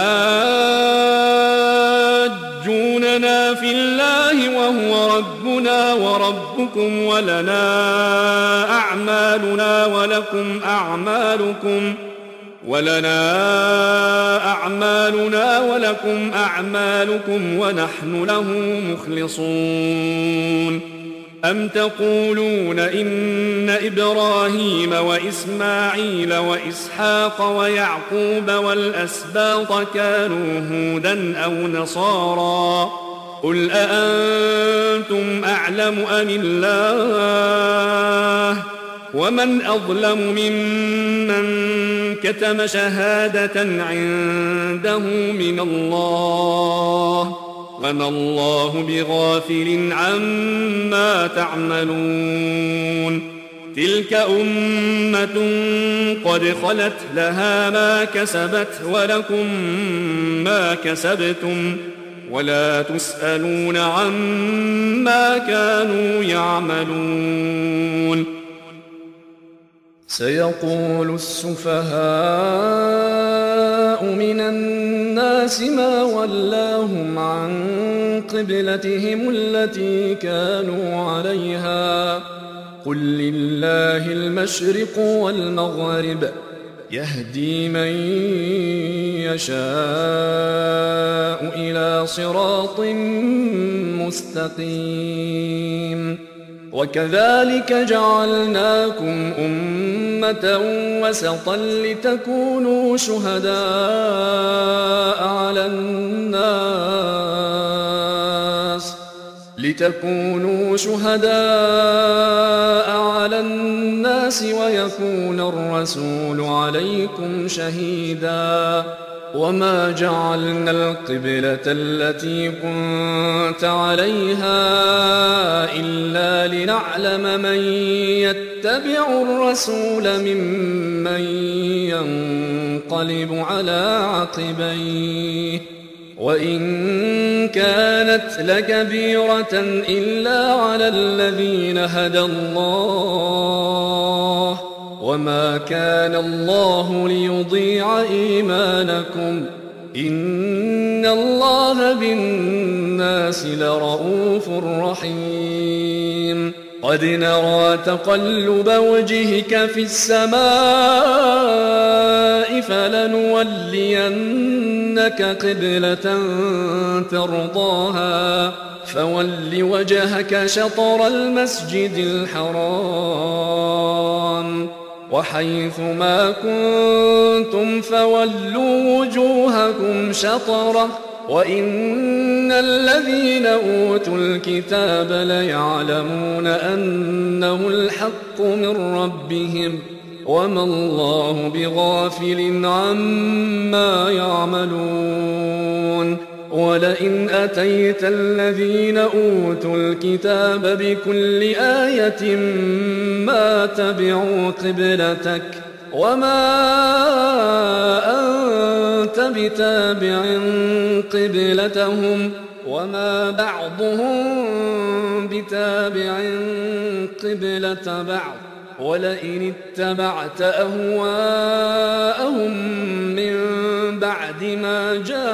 أتحاجوننا في الله وهو ربنا وربكم ولنا أعمالنا ولكم أعمالكم ونحن له مخلصون. أم تقولون إن إبراهيم وإسماعيل وإسحاق ويعقوب والأسباط كانوا هودا أو نصارى؟ قل أأنتم أعلم أم الله؟ ومن أظلم ممن كتم شهادة عنده من الله وما الله بغافل عما تعملون. تلك أمة قد خلت لها ما كسبت ولكم ما كسبتم ولا تسألون عما كانوا يعملون. سيقول السفهاء من الناس ما ولاهم عن قبلتهم التي كانوا عليها قل لله المشرق والمغرب يهدي من يشاء إلى صراط مستقيم. وكذلك جعلناكم أمة وسطا لتكونوا شهداء على الناس ويكون الرسول عليكم شهيدا. وما جعلنا القبلة التي كنت عليها إلا لنعلم من يتبع الرسول ممن ينقلب على عقبيه وإن كانت لكبيرة إلا على الذين هدى الله وما كان الله ليضيع إيمانكم إن الله بالناس لرؤوف رحيم. قد نرى تقلب وجهك في السماء فلنولينك قبلة ترضاها فول وجهك شطر المسجد الحرام وحيث ما كنتم فولوا وجوهكم شطره وإن الذين أوتوا الكتاب ليعلمون أنه الحق من ربهم وما الله بغافل عما يعملون. ولئن أتيت الذين أوتوا الكتاب بكل آية ما تبعوا قبلتك وما أنت بتابع قبلتهم وما بعضهم بتابع قبلة بعض ولئن اتبعت أهواءهم من بعد ما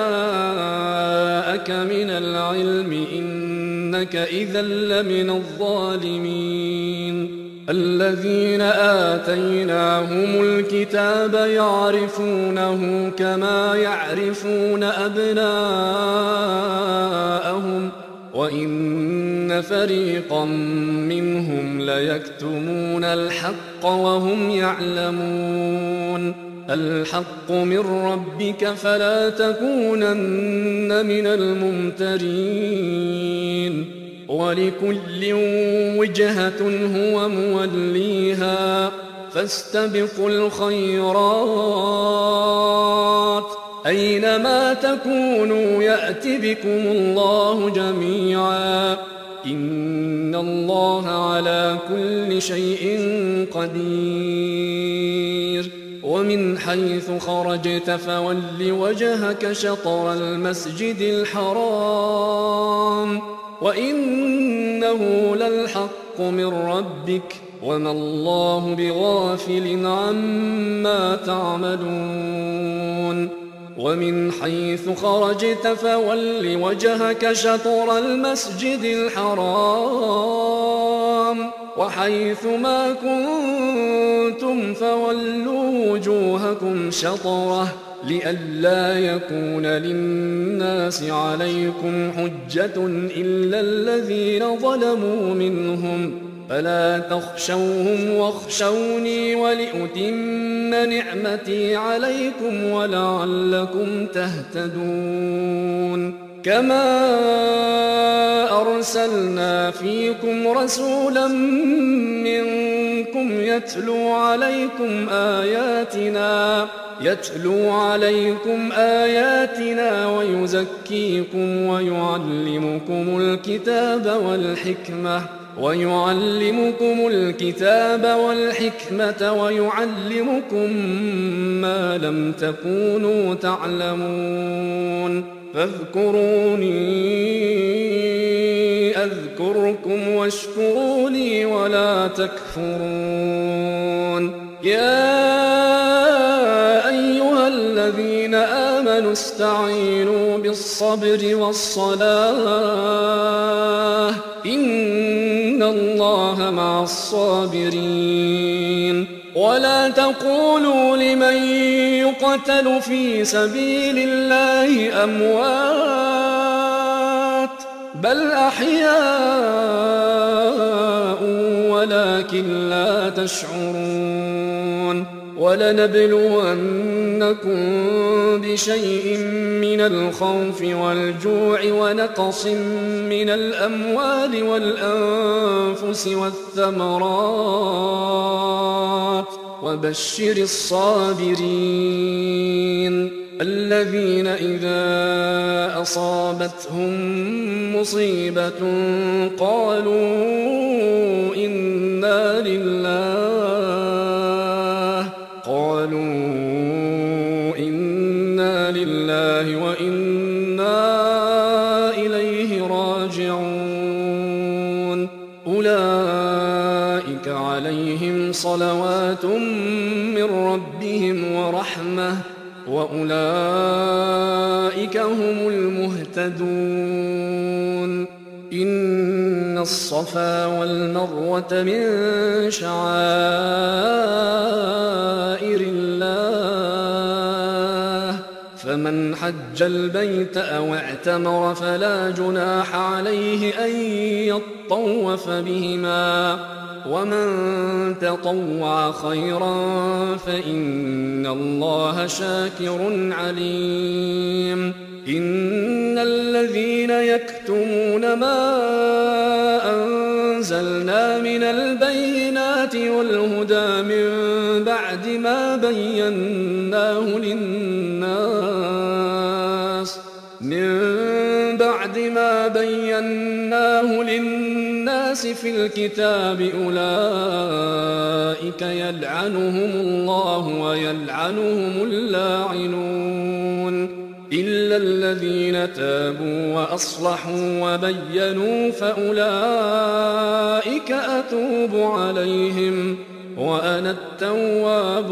جاءك من العلم إنك إذا لمن الظالمين. الذين آتيناهم الكتاب يعرفونه كما يعرفون أبناءهم وإن فريقا منهم ليكتمون الحق وهم يعلمون. الحق من ربك فلا تكونن من الممترين. ولكل وجهة هو موليها فاستبقوا الخيرات أينما تكونوا يأت بكم الله جميعا إن الله على كل شيء قدير ومن حيث خرجت فول وجهك شطر المسجد الحرام وإنه للحق من ربك وما الله بغافل عما تعملون ومن حيث خرجت فول وجهك شطر المسجد الحرام وحيث ما كنتم فولوا وجوهكم شطره لئلا يكون للناس عليكم حجة إلا الذين ظلموا منهم فلا تخشوهم واخشوني ولأتم نعمتي عليكم ولعلكم تهتدون كما أرسلنا فيكم رسولا منكم يتلو عليكم آياتنا ويزكيكم ويعلمكم الكتاب والحكمة ويعلمكم ما لم تكونوا تعلمون فاذكروني أذكركم واشكروا لي ولا تكفرون يا أيها الذين آمنوا استعينوا بالصبر والصلاة إن الله مع الصابرين ولا تقولوا لمن يقتل في سبيل الله أموات بل أحياء ولكن لا تشعرون ولنبلونكم بشيء من الخوف والجوع ونقص من الأموال والأنفس والثمرات وبشر الصابرين الذين إذا أصابتهم مصيبة قالوا إنا لله وإنا إليه راجعون أولئك عليهم صلوات من ربهم ورحمة وأولئك هم المهتدون إن الصفا والمروة من شعائر الله فمن حج البيت أو اعتمر فلا جناح عليه أن يطوف بهما ومن تطوع خيرا فإن الله شاكر عليم إن الذين يكتمون ما أنزلنا من البينات والهدى من بعد ما بيناه للناس في الكتاب أولئك يلعنهم الله ويلعنهم اللاعنون إلا الذين تابوا وأصلحوا وبينوا فأولئك أتوب عليهم وأنا التواب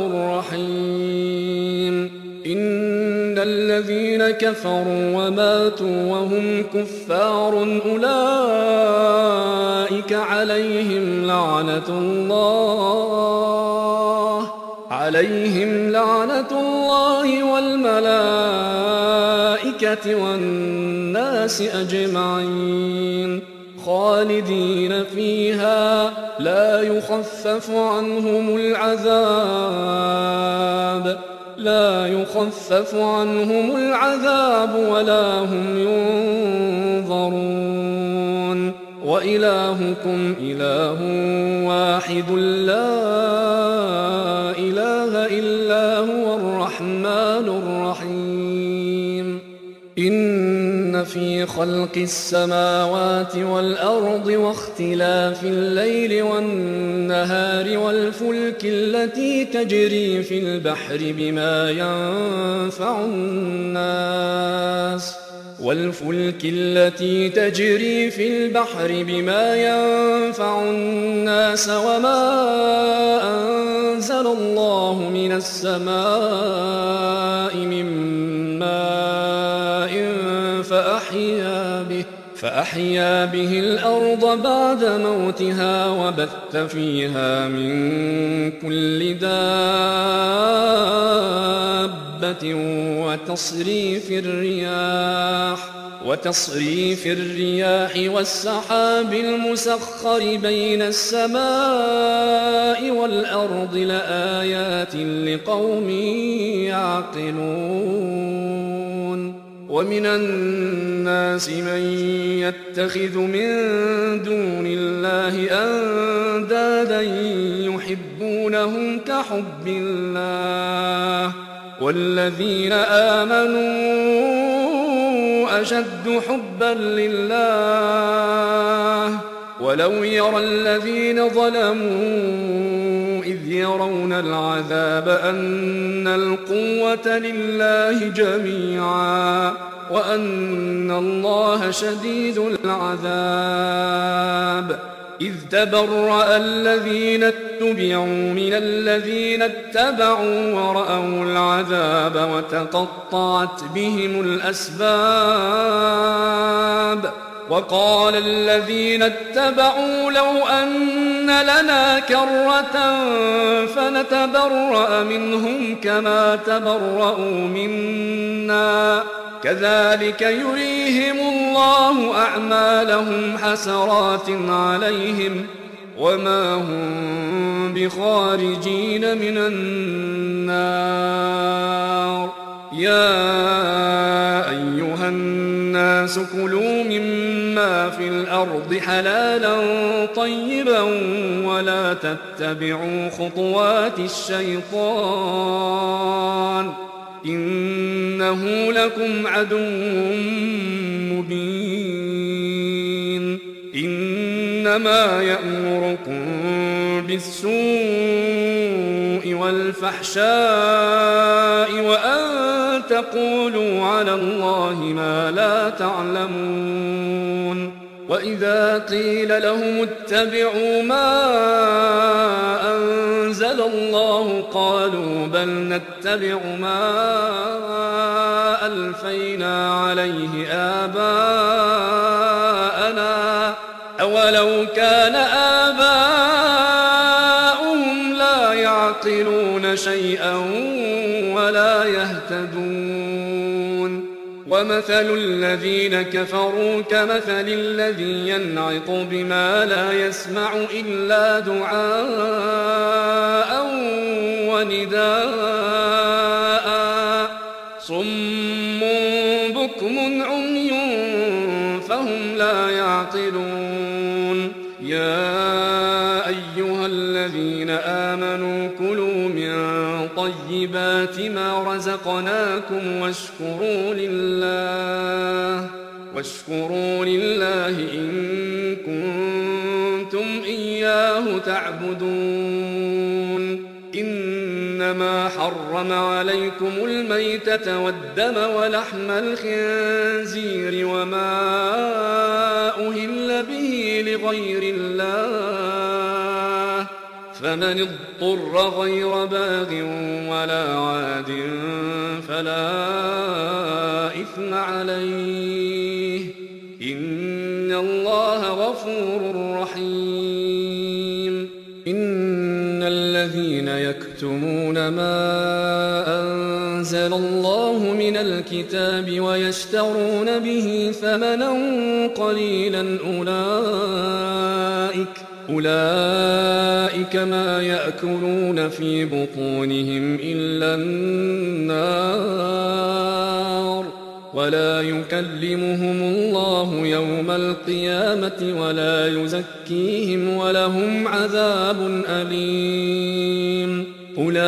الرحيم إن الذين كفروا وماتوا وهم كفار أولئك عليهم لعنة الله والملائكة والناس أجمعين خالدين فيها لا يخفف عنهم العذاب ولا هم ينظرون وإلهكم إله واحد لا إله إلا هو الرحمن الرحيم إن في خلق السماوات والأرض واختلاف الليل والنهار والفلك التي تجري في البحر بما ينفع الناس وما أنزل الله من السماء من ماء فأحيا به الأرض بعد موتها وبث فيها من كل دابة وتصريف الرياح والسحاب المسخر بين السماء والأرض لآيات لقوم يعقلون ومن الناس من يتخذ من دون الله أندادا يحبونهم كحب الله والذين آمنوا أشد حبا لله ولو يرى الذين ظلموا إذ يرون العذاب أن القوة لله جميعا وأن الله شديد العذاب إذ تبرأ الذين اتبعوا من الذين اتبعوا ورأوا العذاب وتقطعت بهم الأسباب وقال الذين اتبعوا لو أن لنا كرة فنتبرأ منهم كما تبرأوا منا كذلك يريهم الله أعمالهم حسرات عليهم وما هم بخارجين من النار يا أيها الناس كلوا مما في الأرض حلالا طيبا ولا تتبعوا خطوات الشيطان إنه لكم عدو مبين إنما يأمركم بالسوء والفحشاء وأن تقولوا على الله ما لا تعلمون وإذا قيل لهم اتبعوا ما أنزل الله قالوا بل نتبع ما ألفينا عليه آباءنا أولو كان آباؤهم لا يعقلون شيئا ولا يهتدون ومثل الذين كفروا كمثل الذي ينعق بما لا يسمع إلا دعاء ونداء صم بكم عمي فهم لا يعقلون يا أيها الذين آمنوا كلوا من طيبات ما رزقناكم واشكروا لله إن كنتم إياه تعبدون إنما حرم عليكم الميتة والدم ولحم الخنزير وما أهل به لغير الله فمن اضطر غير باغ ولا عاد فلا إثم عليه إن الله غفور رحيم إن الذين يكتمون ما أنزل الله من الكتاب ويشترون به ثمنا قليلا أولئك ما يأكلون في بطونهم إلا النار ولا يكلمهم الله يوم القيامة ولا يزكيهم ولهم عذاب أليم. أولئك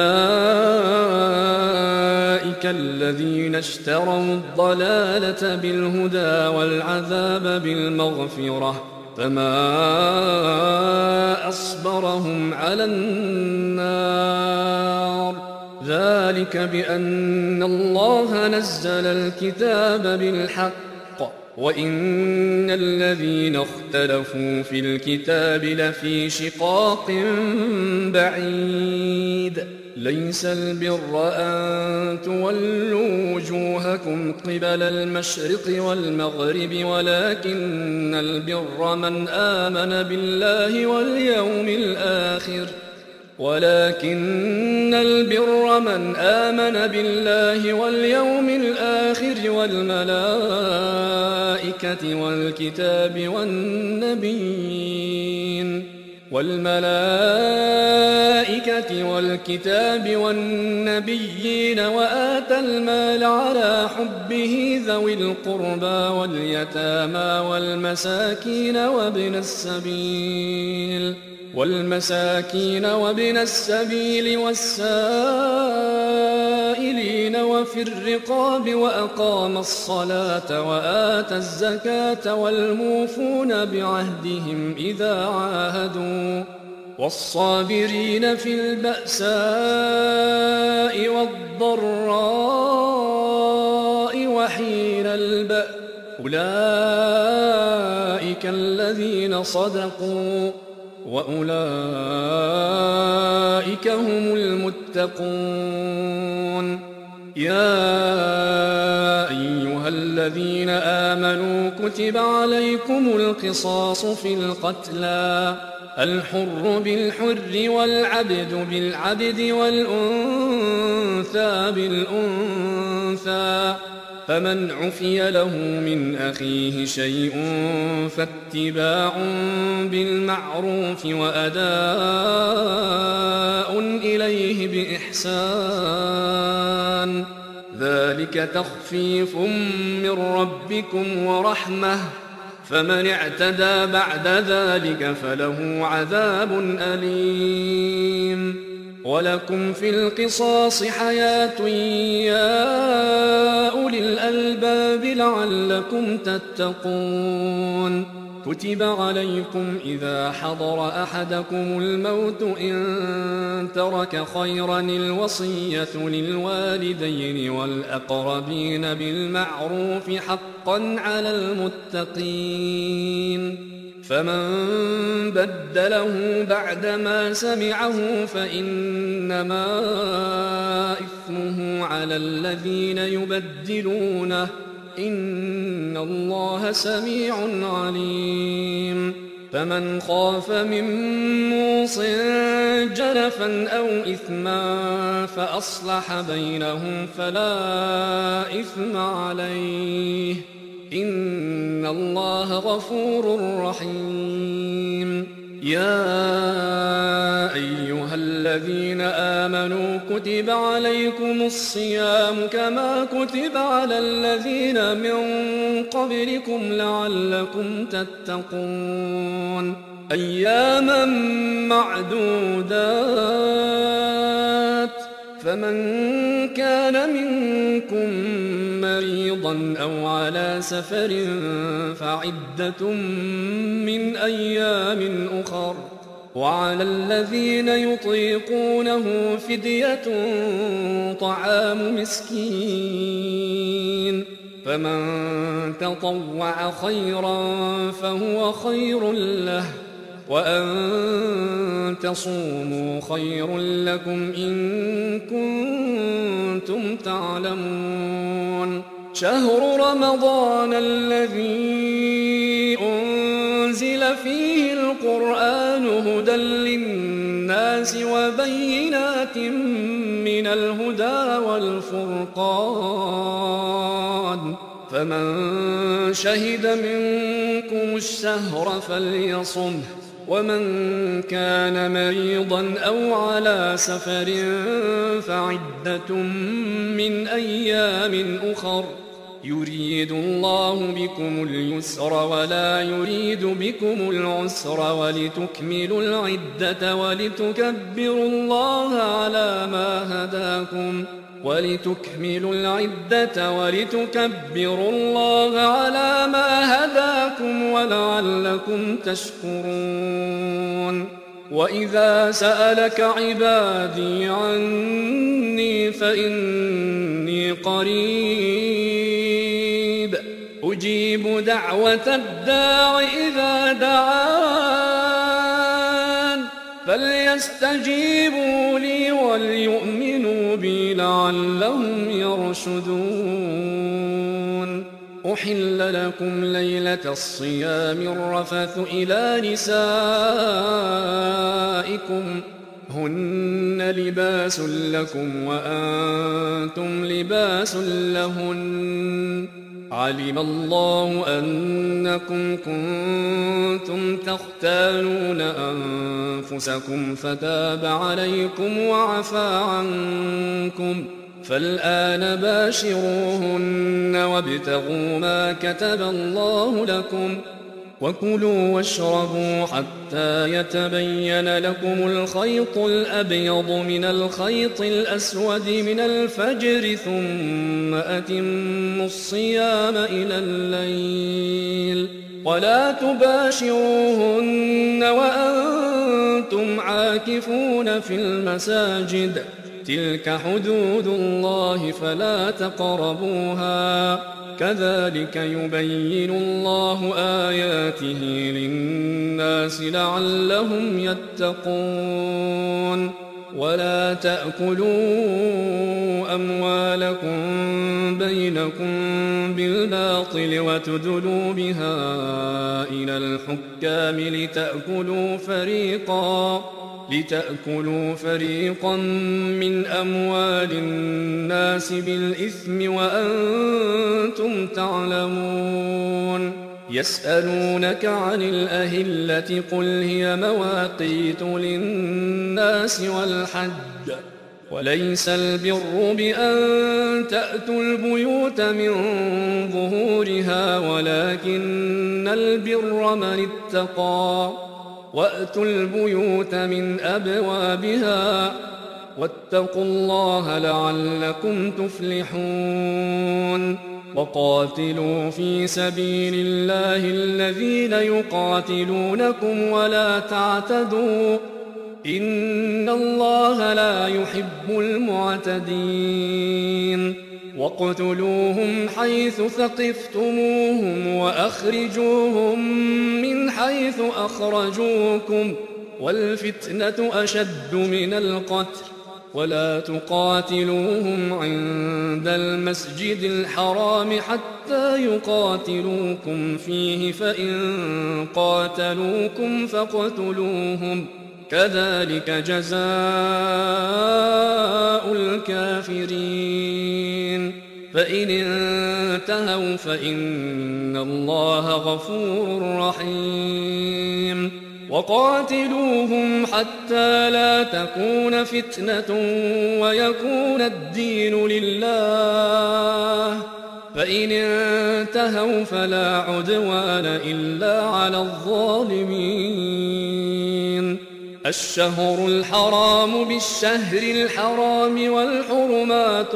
الذين اشتروا الضلالة بالهدى والعذاب بالمغفرة فما أصبرهم على النار. ذلك بأن الله نزل الكتاب بالحق وإن الذين اختلفوا في الكتاب لفي شقاق بعيد. ليس البر أن تولوا وجوهكم قبل المشرق والمغرب ولكن البر من آمن بالله واليوم الآخر والملائكة والكتاب والنبيين وآتى المال على حبه ذوي القربى واليتامى والمساكين وابن السبيل والسائلين وفي الرقاب وأقام الصلاة وآتى الزكاة والموفون بعهدهم إذا عاهدوا والصابرين في البأساء والضراء وحين البأس أولئك الذين صدقوا وأولئك هم المتقون. يا أيها الذين آمنوا كتب عليكم القصاص في القتلى الحر بالحر والعبد بالعبد والأنثى بالأنثى فمن عفي له من أخيه شيء فاتباع بالمعروف وأداء إليه بإحسان ذلك تخفيف من ربكم ورحمة فمن اعتدى بعد ذلك فله عذاب أليم. ولكم في القصاص حياة يا أولي الألباب لعلكم تتقون. كتب عليكم إذا حضر أحدكم الموت إن ترك خيرا الوصية للوالدين والأقربين بالمعروف حقا على المتقين. فمن بدله بعدما سمعه فإنما إثمه على الذين يبدلونه إن الله سميع عليم. فمن خاف من موص جنفا أو إثما فأصلح بينهم فلا إثم عليه إن الله غفور رحيم. يا أيها الذين آمنوا كتب عليكم الصيام كما كتب على الذين من قبلكم لعلكم تتقون. أياما معدودات فمن كان منكم مريضا أو على سفر فعدة من أيام أخر وعلى الذين يطيقونه فدية طعام مسكين فمن تطوع خيرا فهو خير له وأن تصوموا خير لكم إن كنتم تعلمون. شهر رمضان الذي أنزل فيه القرآن هدى للناس وبينات من الهدى والفرقان فمن شهد منكم الشهر فليصمه ومن كان مريضا أو على سفر فعدة من أيام أخر يريد الله بكم اليسر ولا يريد بكم العسر ولتكملوا العدة ولتكبروا الله على ما هداكم ولعلكم تشكرون وإذا سألك عبادي عني فإني قريب أجيب دعوة الداع إذا دعان فليستجيبوا لي وليؤمنوا بي لعلهم يرشدون أحل لكم ليلة الصيام الرفث إلى نسائكم هن لباس لكم وأنتم لباس لهن علم الله أنكم كنتم تختانون أنفسكم فتاب عليكم وعفى عنكم فالآن باشروهن وابتغوا ما كتب الله لكم وكلوا واشربوا حتى يتبين لكم الخيط الأبيض من الخيط الأسود من الفجر ثم أتموا الصيام إلى الليل ولا تباشروهن وأنتم عاكفون في المساجد تلك حدود الله فلا تقربوها كذلك يبين الله آياته للناس لعلهم يتقون ولا تأكلوا أموالكم بينكم بالباطل وتدلوا بها إلى الحكام لتأكلوا فريقا من أموال الناس بالإثم وأنتم تعلمون يسألونك عن الأهلة قل هي مواقيت للناس والحج وليس البر بأن تأتوا البيوت من ظهورها ولكن البر من اتقى وأتوا البيوت من أبوابها واتقوا الله لعلكم تفلحون وقاتلوا في سبيل الله الذين يقاتلونكم ولا تعتدوا إن الله لا يحب المعتدين واقتلوهم حيث ثقفتموهم وأخرجوهم من حيث أخرجوكم والفتنة أشد من القتل ولا تقاتلوهم عند المسجد الحرام حتى يقاتلوكم فيه فإن قاتلوكم فاقتلوهم كذلك جزاء الكافرين فإن انتهوا فإن الله غفور رحيم وقاتلوهم حتى لا تكون فتنة ويكون الدين لله فإن انتهوا فلا عدوان إلا على الظالمين الشهر الحرام بالشهر الحرام والحرمات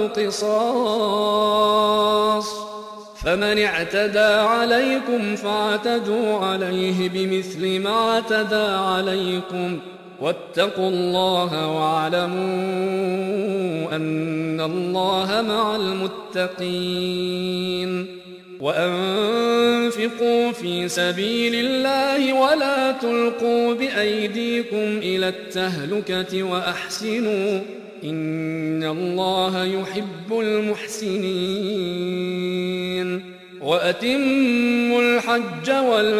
قصاص فمن اعتدى عليكم فاعتدوا عليه بمثل ما اعتدى عليكم واتقوا الله واعلموا أن الله مع المتقين وأنفقوا في سبيل الله ولا تلقوا بأيديكم إلى التهلكة وأحسنوا إن الله يحب المحسنين وأتموا الحج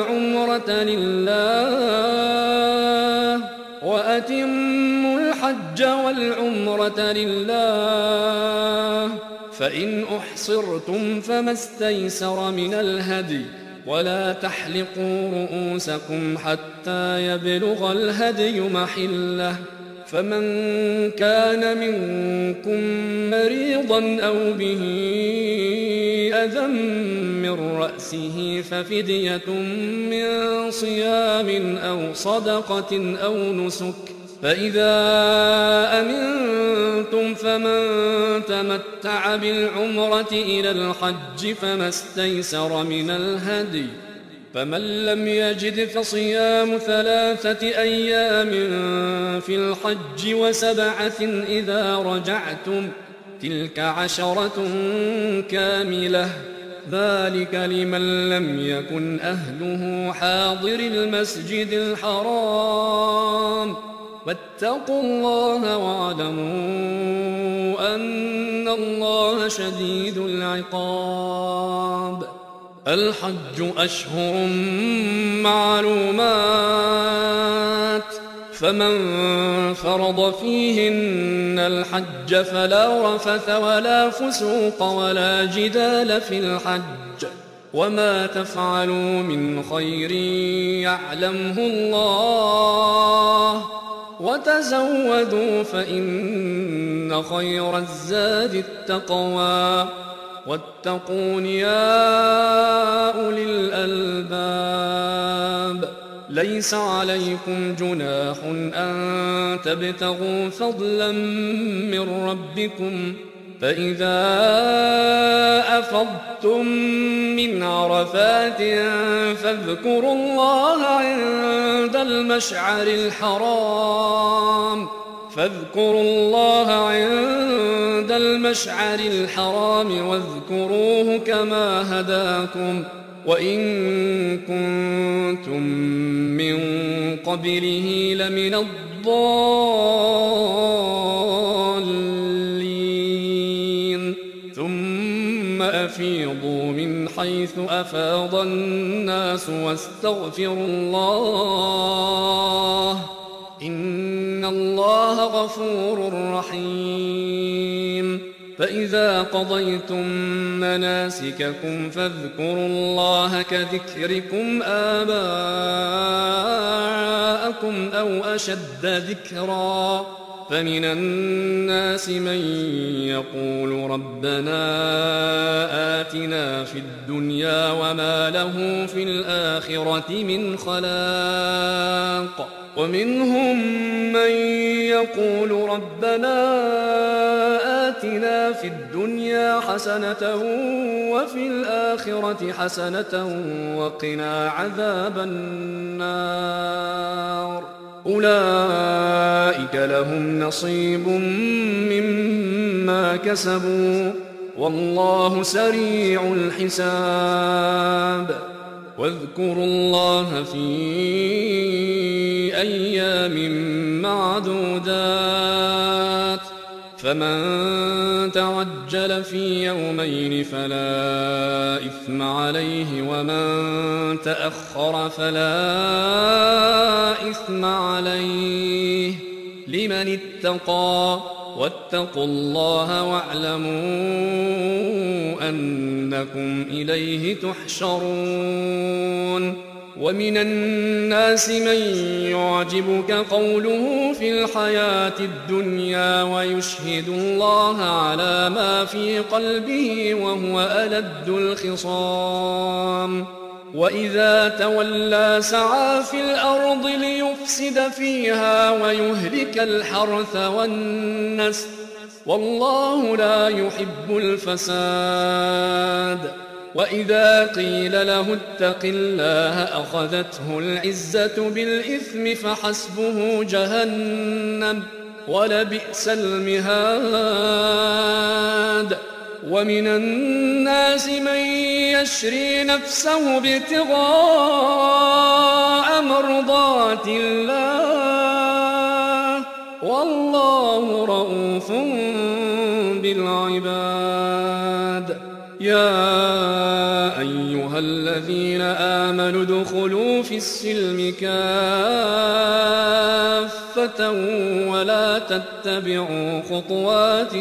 والعمرة لله فإن أحصرتم فما استيسر من الهدي ولا تحلقوا رؤوسكم حتى يبلغ الهدي محله فمن كان منكم مريضا أو به أذى من رأسه ففدية من صيام أو صدقة أو نسك، فإذا أمنتم فمن تمتع بالعمرة إلى الحج فما استيسر من الهدي، فمن لم يجد فصيام 3 أيام في الحج و7 إذا رجعتم، تلك 10 كاملة، ذلك لمن لم يكن أهله حاضر المسجد الحرام. واتقوا الله واعلموا أن الله شديد العقاب. الحج أشهر معلومات، فمن فرض فيهن الحج فلا رفث ولا فسوق ولا جدال في الحج، وما تفعلوا من خير يعلمه الله، وتزودوا فإن خير الزاد التقوى، واتقون يا أولي الألباب. ليس عليكم جناح أن تبتغوا فضلا من ربكم، فإذا أفضتم من عرفات فاذكروا الله عند المشعر الحرام واذكروه كما هداكم، وإن كنتم من قبله لمن الضالين. ثم أفيضوا من حيث أفاض الناس واستغفروا الله، إن الله غفور رحيم. فإذا قضيتم مناسككم فاذكروا الله كذكركم آباءكم أو أشد ذكرا، فمن الناس من يقول ربنا آتنا في الدنيا وما له في الآخرة من خلاق، ومنهم من يقول ربنا آتنا في الدنيا حسنة وفي الآخرة حسنة وقنا عذاب النار. أولئك لهم نصيب مما كسبوا والله سريع الحساب. واذكروا الله في أيام معدودات، فمن تعجل في يومين فلا إثم عليه، ومن تأخر فلا إثم عليه، لمن اتقى. واتقوا الله واعلموا أنكم إليه تحشرون. ومن الناس من يعجبك قوله في الحياة الدنيا ويشهد الله على ما في قلبه وهو ألد الخصام، وإذا تولى سعى في الأرض ليفسد فيها ويهلك الحرث والنسل، والله لا يحب الفساد. وإذا قيل له اتق الله أخذته العزة بالإثم فحسبه جهنم ولبئس المهاد. ومن الناس من يشري نفسه ابتغاء مرضات الله، والله رؤوف بالعباد. يا أيها الذين آمنوا ادخلوا في السلم كافة ولا تتبعوا خطوات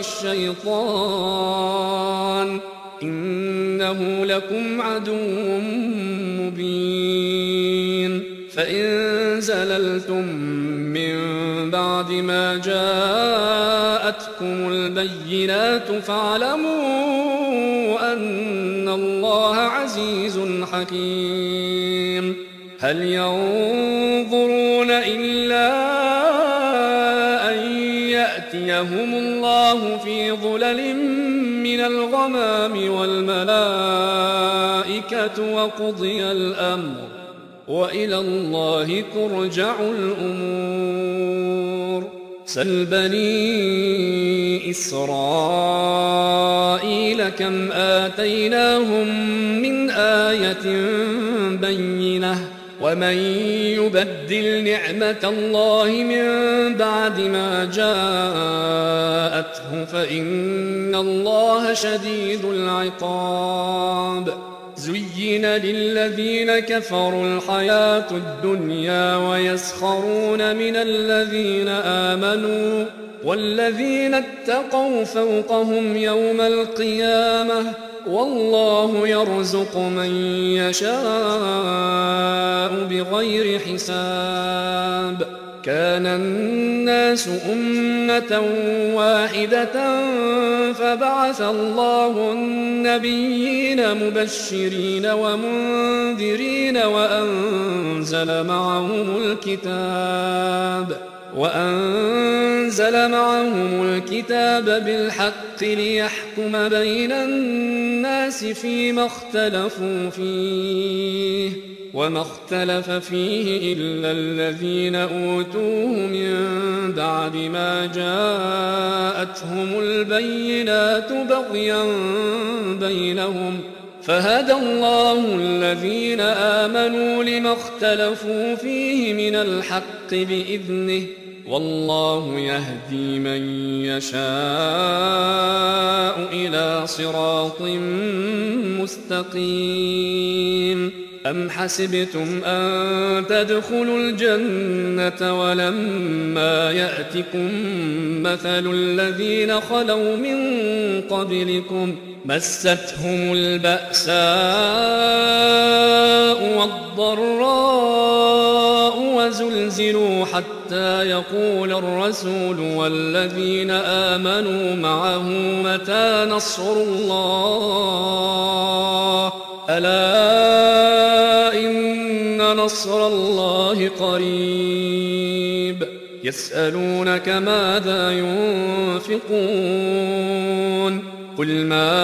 الشيطان، إنه لكم عدو مبين. فإن زللتم من بعد ما جاءتكم البينات فاعلموا أن الله عزيز حكيم. هل ينظرون إلا أن يأتيهم الله في ظلل من الغمام والملائكة وقضي الأمر وإلى الله ترجع الأمور. سل بني إسرائيل كم آتيناهم من آية بينة ومن يبدل نعمة الله من بعد ما جاءته فإن الله شديد العقاب. زين للذين كفروا الحياة الدنيا ويسخرون من الذين آمنوا والذين اتقوا فوقهم يوم القيامة والله يرزق من يشاء بغير حساب. كان الناس أمة واحدة فبعث الله النبيين مبشرين ومنذرين وأنزل معهم الكتاب بالحق ليحكم بين الناس فيما اختلفوا فيه وما اختلف فيه إلا الذين أوتوه من بعد ما جاءتهم البينات بغيا بينهم فهدى الله الذين آمنوا لما اختلفوا فيه من الحق بإذنه والله يهدي من يشاء إلى صراط مستقيم. أم حسبتم أن تدخلوا الجنة ولما يأتكم مثل الذين خلوا من قبلكم مستهم البأساء والضراء وزلزلوا حتى يقول الرسول والذين آمنوا معه متى نصر الله ألا إن نصر الله قريب. يسألونك ماذا ينفقون قل ما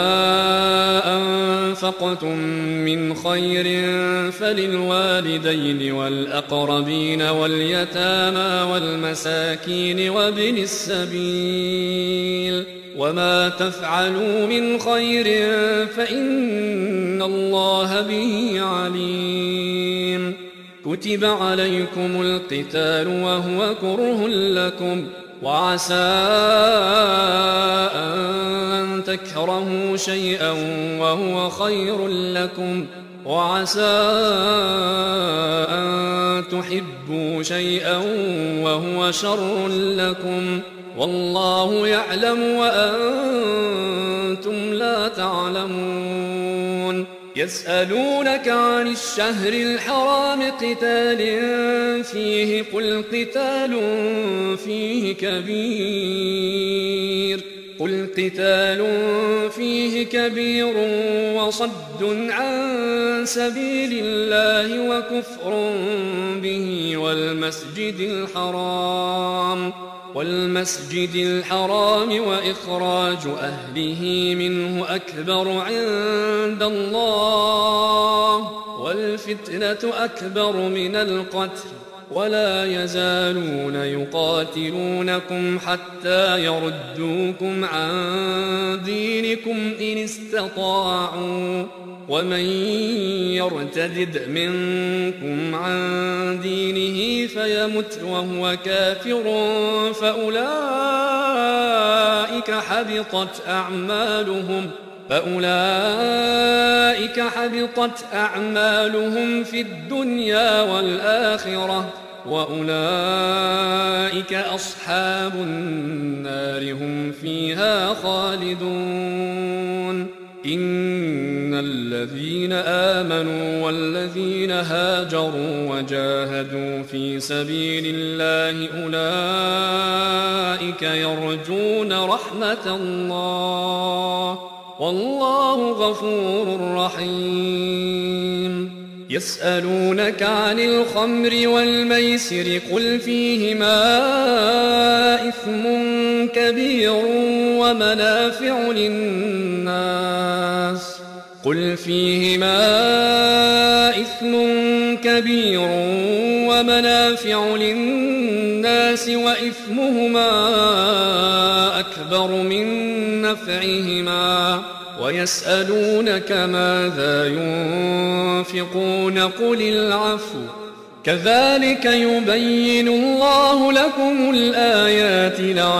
أنفقتم من خير فللوالدين والأقربين واليتامى والمساكين وابن السبيل وما تفعلوا من خير فإن الله به عليم. كتب عليكم القتال وهو كره لكم وعسى أن تكرهوا شيئا وهو خير لكم وعسى أن تحبوا شيئا وهو شر لكم والله يعلم وأنتم لا تعلمون. يسألونك عن الشهر الحرام قتال فيه قل قتال فيه كبير وصد عن سبيل الله وكفر به والمسجد الحرام وإخراج أهله منه أكبر عند الله والفتنة أكبر من القتل ولا يزالون يقاتلونكم حتى يردوكم عن دينكم إن استطاعوا ومن يرتدد منكم عن دينه فيمت وهو كافر فأولئك حبطت أعمالهم في الدنيا والآخرة وأولئك أصحاب النار هم فيها خالدون. إن الذين الذين آمنوا والذين هاجروا وجاهدوا في سبيل الله أولئك يرجون رحمة الله والله غفور رحيم. يسألونك عن الخمر والميسر قل فيهما إثم كبير ومنافع للناس وإثمهما أكبر من نفعهما ويسألونك ماذا ينفقون قل العفو كذلك يبين الله لكم الآيات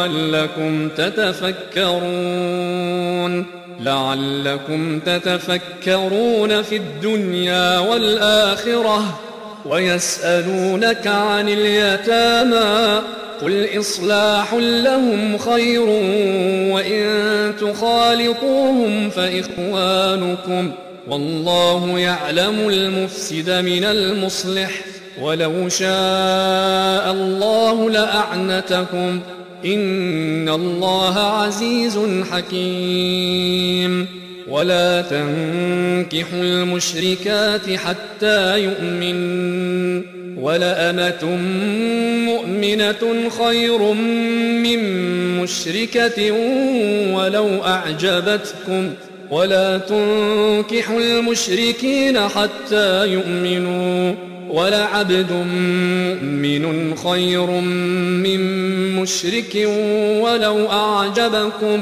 لعلكم تتفكرون في الدنيا والآخرة. ويسألونك عن اليتامى قل إصلاح لهم خير وإن تخالطوهم فإخوانكم والله يعلم المفسد من المصلح ولو شاء الله لأعنتكم إن الله عزيز حكيم. ولا تنكحوا المشركات حتى يؤمنن ولأمة مؤمنة خير من مشركة ولو أعجبتكم ولا تنكحوا المشركين حتى يؤمنوا ولعبد مؤمن خير من مشرك ولو أعجبكم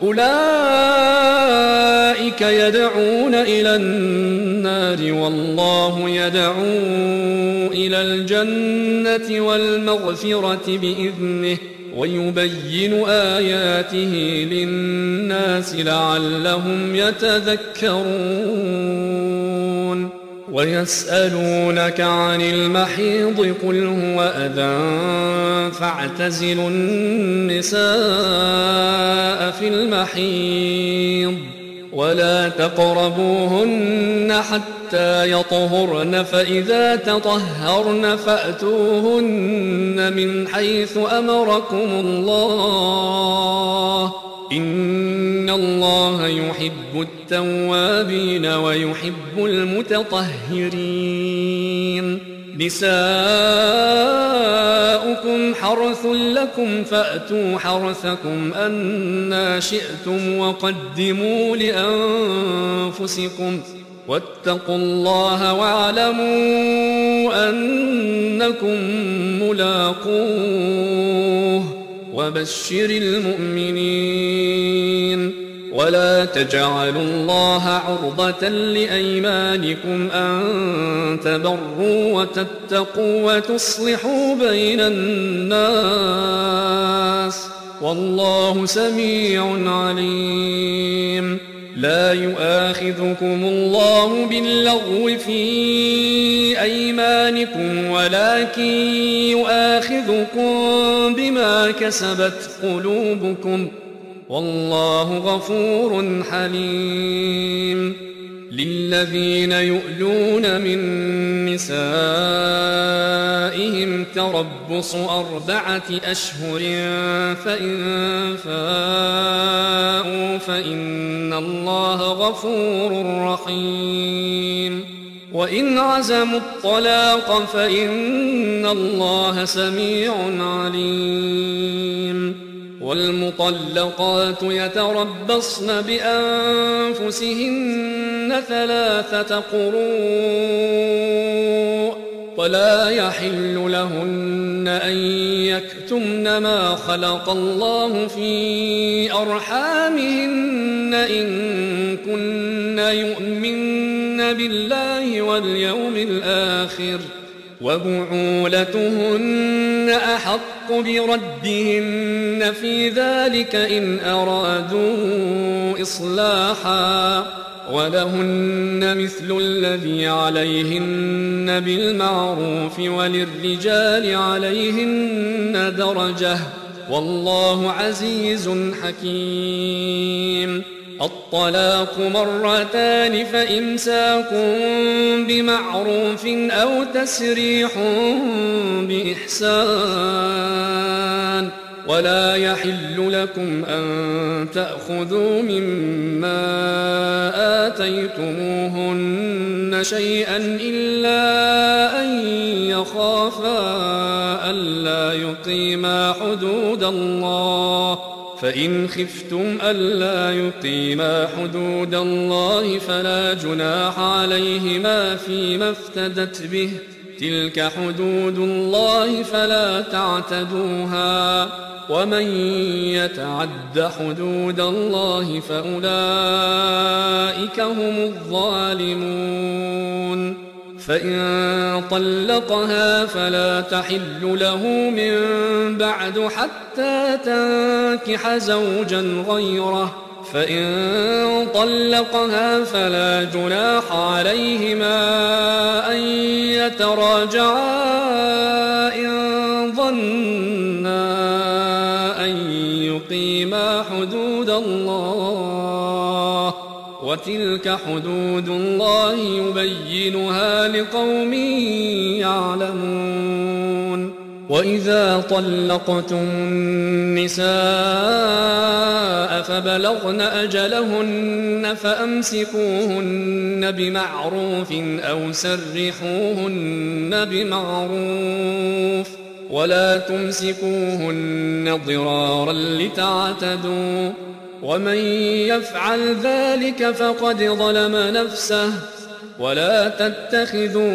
أولئك يدعون إلى النار والله يدعو إلى الجنة والمغفرة بإذنه ويبين آياته للناس لعلهم يتذكرون. ويسألونك عن المحيض قل هو أذى فاعتزلوا النساء في المحيض ولا تقربوهن حتى يطهرن فإذا تطهرن فأتوهن من حيث أمركم الله إن الله يحب التوابين ويحب المتطهرين. نساؤكم حرث لكم فأتوا حرثكم أنى شئتم وقدموا لأنفسكم واتقوا الله واعلموا أنكم ملاقوه وبشر المؤمنين. ولا تجعلوا الله عرضة لأيمانكم أن تبروا وتتقوا وتصلحوا بين الناس والله سميع عليم. لا يؤاخذكم الله باللغو في أيمانكم ولكن يؤاخذكم بما كسبت قلوبكم والله غفور حليم. للذين يؤلون من نسائهم تربص 4 أشهر فإن فاءوا فإن الله غفور رحيم. وإن عزموا الطلاق فإن الله سميع عليم. والمطلقات يتربصن بأنفسهن 3 قروء ولا يحل لهن أن يكتمن ما خلق الله في أرحامهن إن كن يؤمن بالله واليوم الآخر وبعولتهن أحق بردهن في ذلك إن أرادوا إصلاحا ولهن مثل الذي عليهن بالمعروف وللرجال عليهن درجة والله عزيز حكيم. الطلاق مرتان فإمساك بمعروف أو تسريح بإحسان ولا يحل لكم أن تأخذوا مما آتيتموهن شيئا إلا أن يخافا ألا يقيما حدود الله فإن خفتم ألا يقيما حدود الله فلا جناح عليهما فيما افتدت به تلك حدود الله فلا تعتدوها ومن يتعد حدود الله فأولئك هم الظالمون فإن طلقها فلا تحل له من بعد حتى تنكح زوجا غيره فإن طلقها فلا جناح عليهما أن يتراجعا إن ظنا أن يقيما حدود الله وتلك حدود الله يبينها لقوم يعلمون وإذا طلقتم النساء فبلغن أجلهن فأمسكوهن بمعروف أو سرحوهن بمعروف ولا تمسكوهن ضرارا لتعتدوا ومن يفعل ذلك فقد ظلم نفسه ولا تتخذوا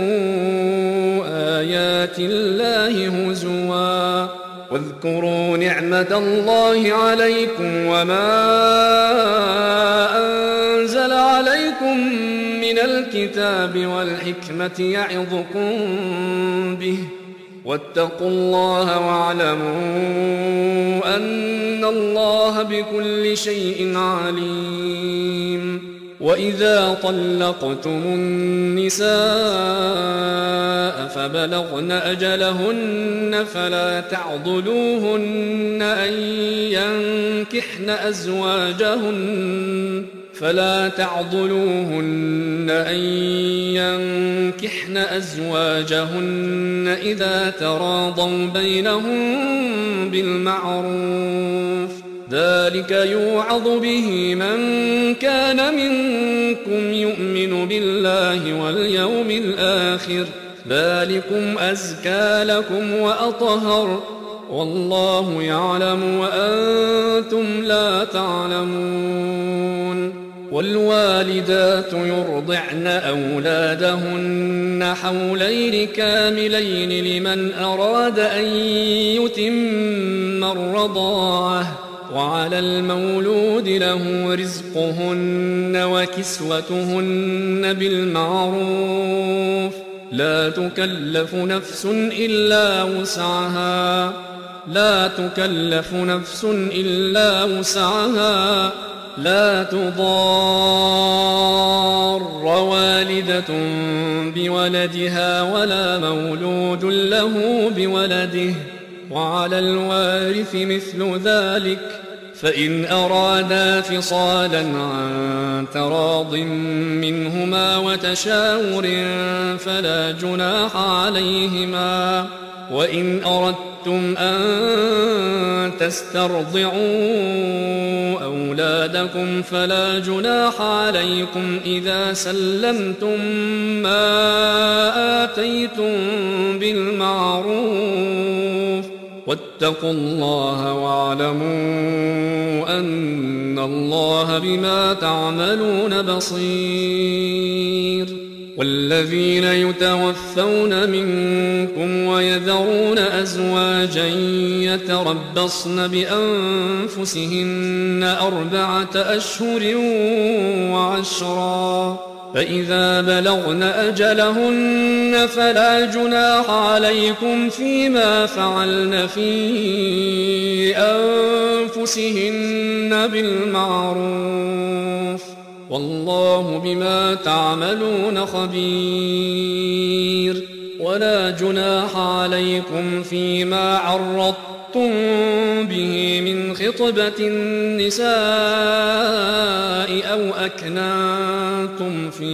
آيات الله هزوا واذكروا نعمة الله عليكم وما أنزل عليكم من الكتاب والحكمة يعظكم به واتقوا الله واعلموا أن الله بكل شيء عليم وإذا طلقتم النساء فبلغن أجلهن فلا تعضلوهن أن ينكحن أزواجهن إذا تراضوا بينهم بالمعروف ذلك يوعظ به من كان منكم يؤمن بالله واليوم الآخر ذلكم أزكى لكم وأطهر والله يعلم وأنتم لا تعلمون والوالدات يرضعن أولادهن حولين كاملين لمن أراد أن يتم الرضاعة وعلى المولود له رزقهن وكسوتهن بالمعروف لا تكلف نفس إلا وسعها لا تضار والدة بولدها ولا مولود له بولده وعلى الوارث مثل ذلك فإن أرادا فصالا عن تراض منهما وتشاور فلا جناح عليهما وإن أردتم أن تسترضعوا أولادكم فلا جناح عليكم إذا سلمتم ما آتيتم بالمعروف واتقوا الله واعلموا أن الله بما تعملون بصير والذين يتوفون منكم ويذرون أزواجا يتربصن بأنفسهن 4 أشهر وعشرا فإذا بلغن أجلهن فلا جناح عليكم فيما فعلن في أنفسهن بالمعروف والله بما تعملون خبير ولا جناح عليكم فيما عرضتم به من خطبة خطبة النساء أو أكننتم في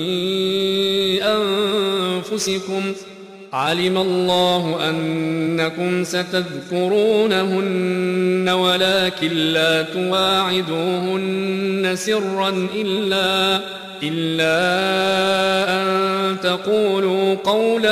أنفسكم علم الله أنكم ستذكرونهن ولكن لا تواعدوهن سرا إلا أن تقولوا قولا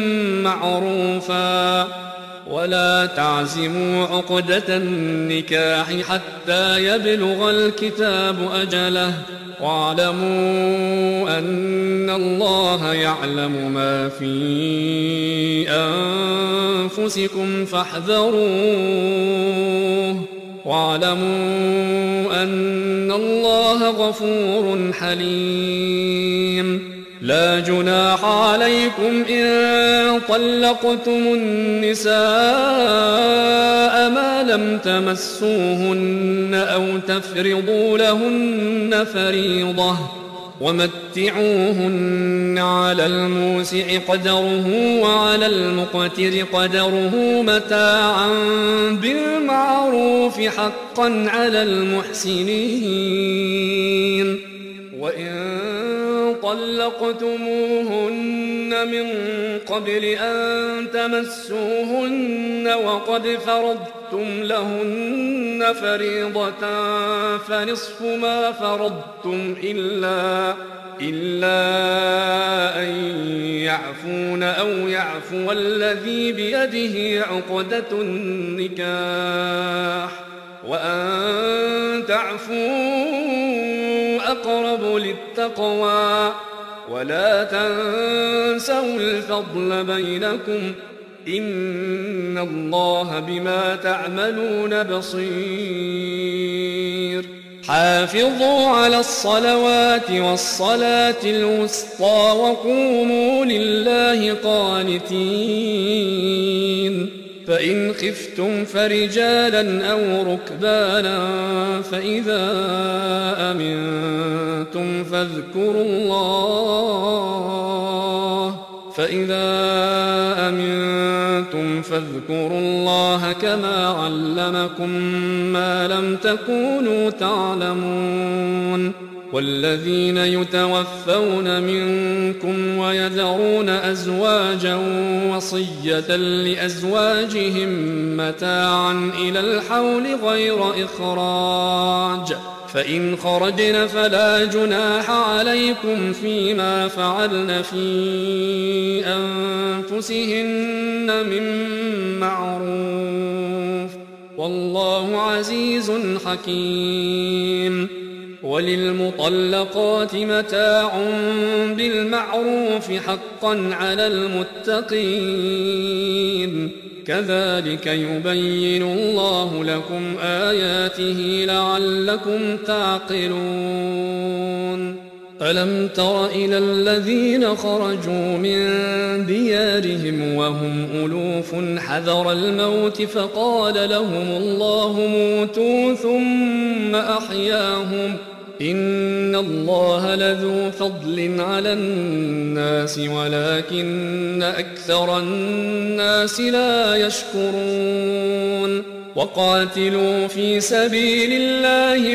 معروفا ولا تعزموا عقدة النكاح حتى يبلغ الكتاب أجله واعلموا أن الله يعلم ما في أنفسكم فاحذروه واعلموا أن الله غفور حليم لا جناح عليكم إن طلقتم النساء ما لم تمسوهن أو تفرضوا لهن فريضة ومتعوهن على الموسع قدره وعلى المقتر قدره متاعا بالمعروف حقا على المحسنين وإن طلقتموهن من قبل أن تمسوهن وقد فرضتم لهن فريضة فنصف ما فرضتم إلا أن يعفون أو يعفو الذي بيده عقدة النكاح وأن تعفوا أقرب للتقوى ولا تنسوا الفضل بينكم إن الله بما تعملون بصير حافظوا على الصلوات والصلاة الوسطى وقوموا لله قانتين فإن خفتم فرجالا أو ركبانا فإذا أمنتم فاذكروا الله كما علمكم ما لم تكونوا تعلمون والذين يتوفون منكم ويذرون أزواجا وصية لأزواجهم متاعا إلى الحول غير إخراج فإن خرجن فلا جناح عليكم فيما فعلن في أنفسهن من معروف والله عزيز حكيم وللمطلقات متاع بالمعروف حقا على المتقين كذلك يبين الله لكم آياته لعلكم تعقلون ألم تر إلى الذين خرجوا من ديارهم وهم ألوف حذر الموت فقال لهم الله موتوا ثم أحياهم إن الله لذو فضل على الناس ولكن أكثر الناس لا يشكرون وقاتلوا في سبيل الله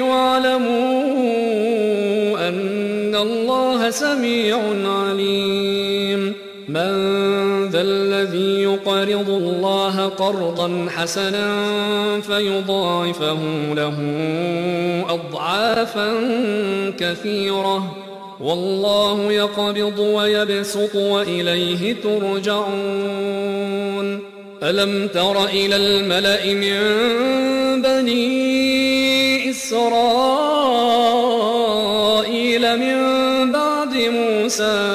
واعلموا أن الله سميع عليم من ذا الذي يقرض الله قرضا حسنا فيضاعفه له أضعافا كثيرة والله يقبض ويبسط وإليه ترجعون ألم تر إلى الملأ من بني إسرائيل من بعد موسى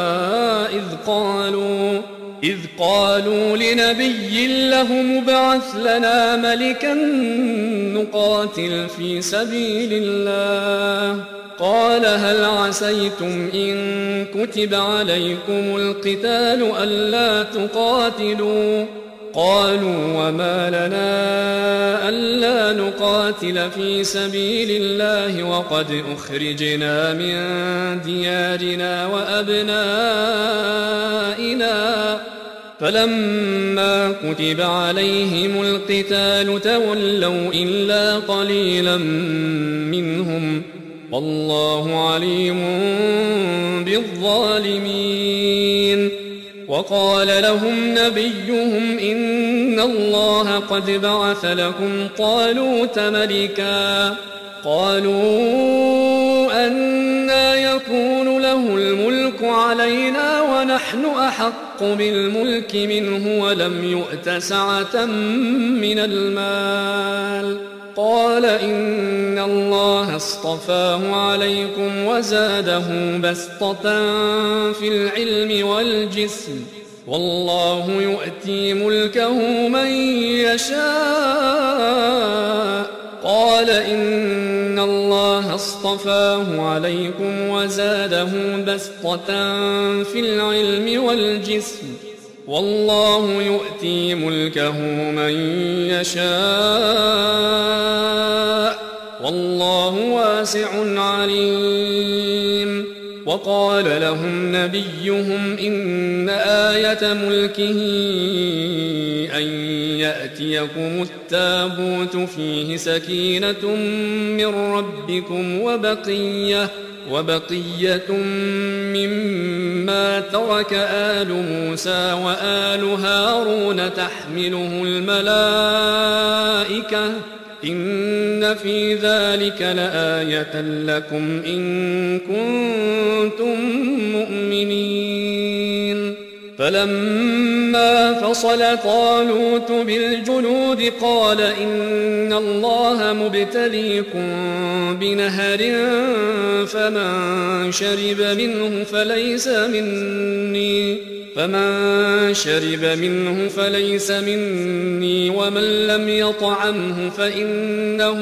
إذ قالوا لنبي له مبعث لنا ملكا نقاتل في سبيل الله قال هل عسيتم إن كتب عليكم القتال ألا تقاتلوا قالوا وما لنا ألا نقاتل في سبيل الله وقد أخرجنا فلما كتب عليهم القتال تولوا إلا قليلا منهم والله عليم بالظالمين. وقال لهم نبيهم إن الله قد بعث لكم طالوت ملكا. قالوا أنى يكون له الملك علينا ونحن أحق بالملك منه ولم يؤت سعة من المال. قال إن الله اصطفاه عليكم وزاده بسطة في العلم والجسم والله يؤتي ملكه من يشاء. قال إن الله اصطفاه عليكم وزاده بسطة في العلم والجسم والله يؤتي ملكه من يشاء والله واسع عليم. وقال لهم نبيهم إن آية ملكه أن يأتيكم التابوت فيه سكينة من ربكم وبقية مما ترك آل موسى وآل هارون تحمله الملائكة إن في ذلك لآية لكم إن كنتم مؤمنين. فلما فصل طالوت بالجنود قال إن الله مبتليكم بنهر فمن شرب منه فليس مني ومن لم يطعمه فإنه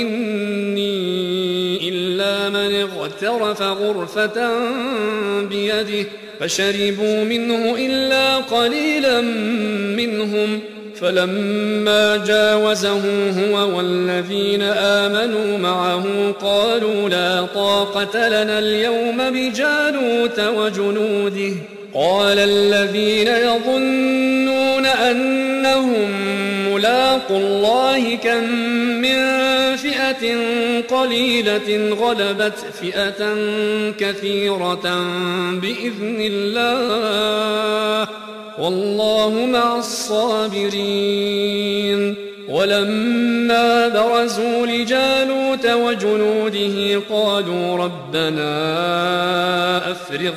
مني إلا من اغترف غرفة بيده فشربوا منه إلا قليلا منهم. فلما جاوزه هو والذين آمنوا معه قالوا لا طاقة لنا اليوم بجالوت وجنوده. قال الذين يظنون أنهم ملاقوا الله كم من فئة قليلة غلبت فئة كثيرة بإذن الله والله مع الصابرين. ولما برزوا لجالوت وجنوده قالوا ربنا أفرغ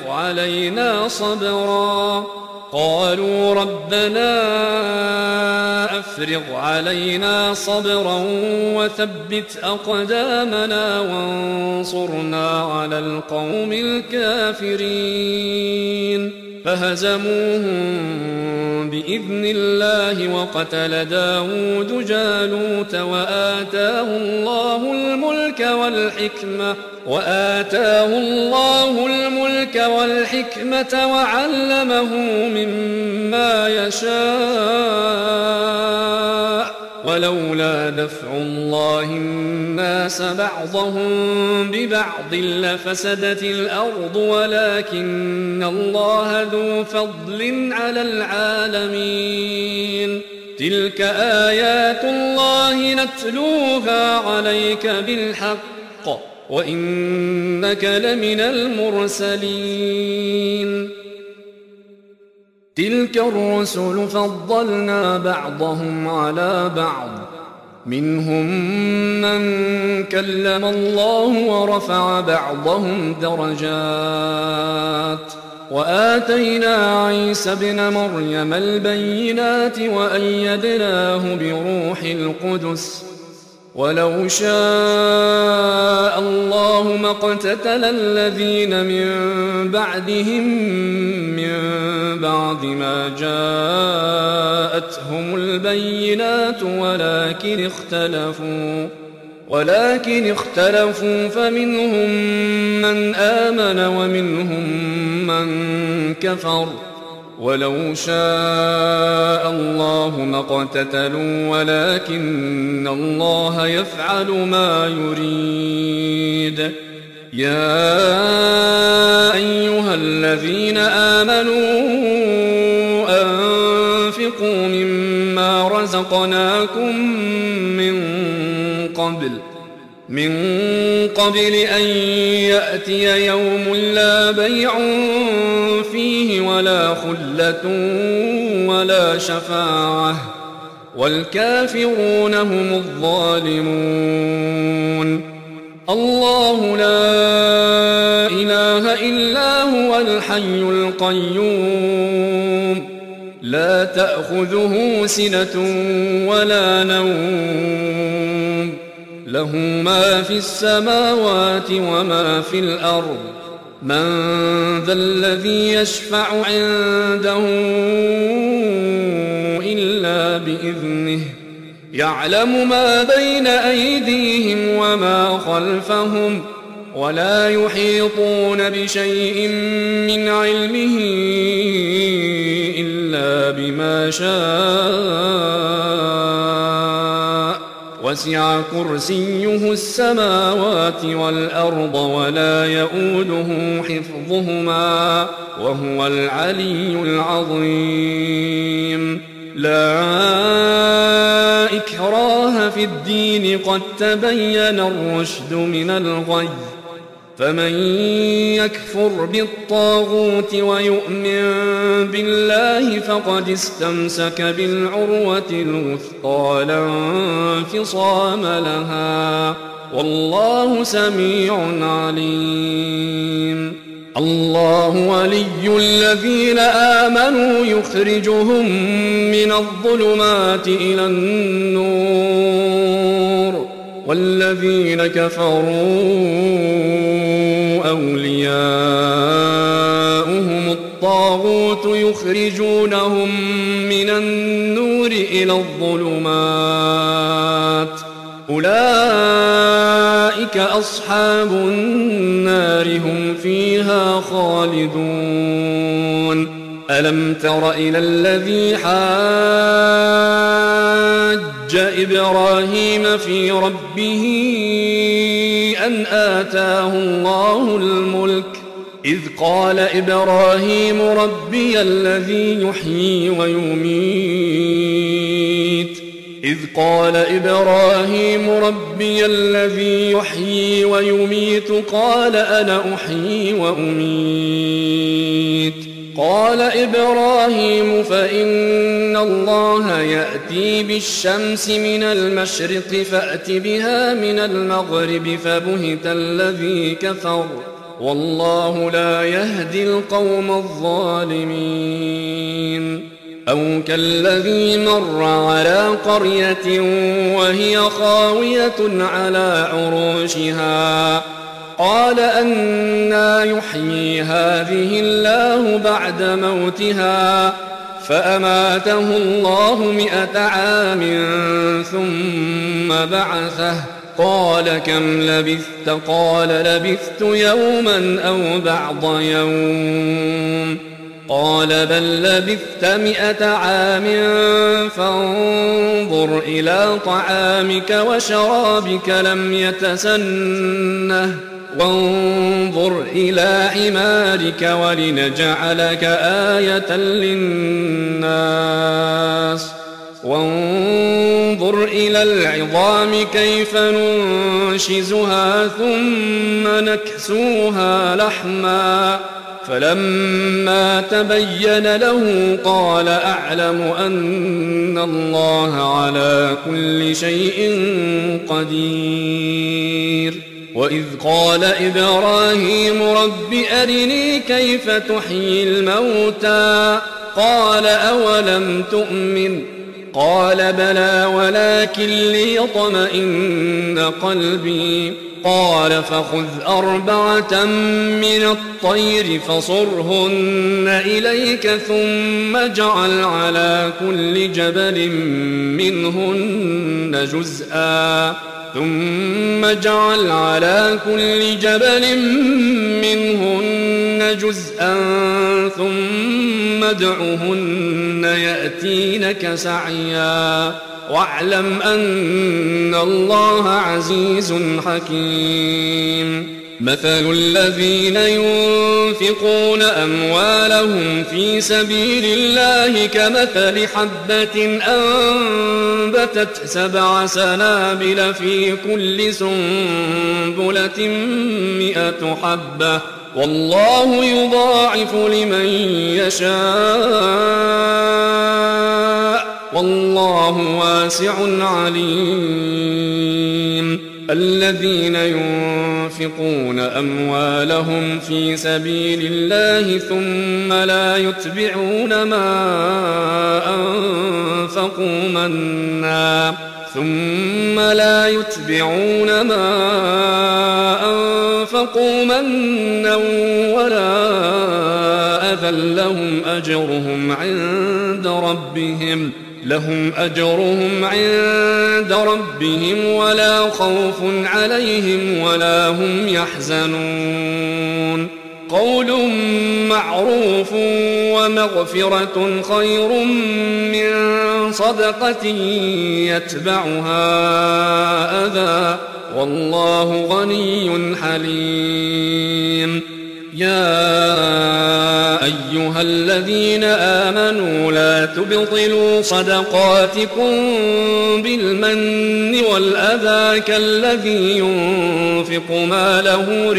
علينا صبرا وثبت أقدامنا وانصرنا على القوم الكافرين. فهزموهم بإذن الله وقتل داود جالوت وآتاه الله الملك والحكمة وعلمه مما يشاء. ولولا دفع الله الناس بعضهم ببعض لفسدت الأرض ولكن الله ذو فضل على العالمين. تلك آيات الله نتلوها عليك بالحق وإنك لمن المرسلين. تلك الرسل فضلنا بعضهم على بعض منهم من كلم الله ورفع بعضهم درجات وآتينا عيسى ابن مريم البينات وأيدناه بروح القدس. ولو شاء الله ما اقتتل الذين من بعدهم من بعد ما جاءتهم البينات ولكن اختلفوا فمنهم من آمن ومنهم من كفر. ولو شاء الله ما اقتتلوا ولكن الله يفعل ما يريد. يا أيها الذين آمنوا خلقناكم من قبل أن يأتي يوم لا بيع فيه ولا خلة ولا شفاعة والكافرون هم الظالمون. الله لا إله إلا هو الحي القيوم لا تأخذه سنة ولا نوم له ما في السماوات وما في الأرض من ذا الذي يشفع عنده إلا بإذنه يعلم ما بين أيديهم وما خلفهم ولا يحيطون بشيء من علمه إلا بما شاء وسع كرسيه السماوات والأرض ولا يؤوده حفظهما وهو العلي العظيم. لا إكراه في الدين قد تبين الرشد من الغي فمن يكفر بالطاغوت ويؤمن بالله فقد استمسك بالعروة الوثقى لا انفصام لها والله سميع عليم. الله ولي الذين آمنوا يخرجهم من الظلمات إلى النور والذين كفروا أولياؤهم الطاغوت يخرجونهم من النور إلى الظلمات أولئك أصحاب النار هم فيها خالدون. ألم تر إلى الذي حاج إبراهيم في ربه أن آتاه الله الملك إذ قال إبراهيم ربي الذي يحيي ويميت قال أنا أحيي وأميت قال إبراهيم فإن الله يأتي بالشمس من المشرق فأت بها من المغرب فبهت الذي كفر والله لا يهدي القوم الظالمين. أو كالذي مر على قرية وهي خاوية على عروشها قال أنى يحيي هذه الله بعد موتها فأماته الله 100 عام ثم بعثه قال كم لبثت قال لبثت يوما أو بعض يوم قال بل لبثت 100 عام فانظر إلى طعامك وشرابك لم يتسنه وانظر إلى حمارك ولنجعلك آية للناس وانظر إلى العظام كيف ننشزها ثم نكسوها لحما فلما تبين له قال أعلم أن الله على كل شيء قدير. وإذ قال إبراهيم رب أرني كيف تحيي الموتى قال أولم تؤمن قال بلى ولكن ليطمئن قلبي قال فخذ 4 من الطير فصرهن إليك ثم اجعل على كل جبل منهن جزءا ثم ادعهن يأتينك سعيا واعلم أن الله عزيز حكيم. مثل الذين ينفقون أموالهم في سبيل الله كمثل حبة أنبتت 7 سنابل في كل سنبلة 100 حبة والله يضاعف لمن يشاء والله واسع عليم. الذين ينفقون أموالهم في سبيل الله ثم لا يتبعون ما أنفقوا منا ولا أذى لهم أجرهم عند ربهم ولا خوف عليهم ولا هم يحزنون. قول معروف ومغفرة خير من صدقة يتبعها أذى والله غني حليم. يا أيها الذين آمنوا لا تبطلوا صدقاتكم بالمن والأذى كالذي ينفق ماله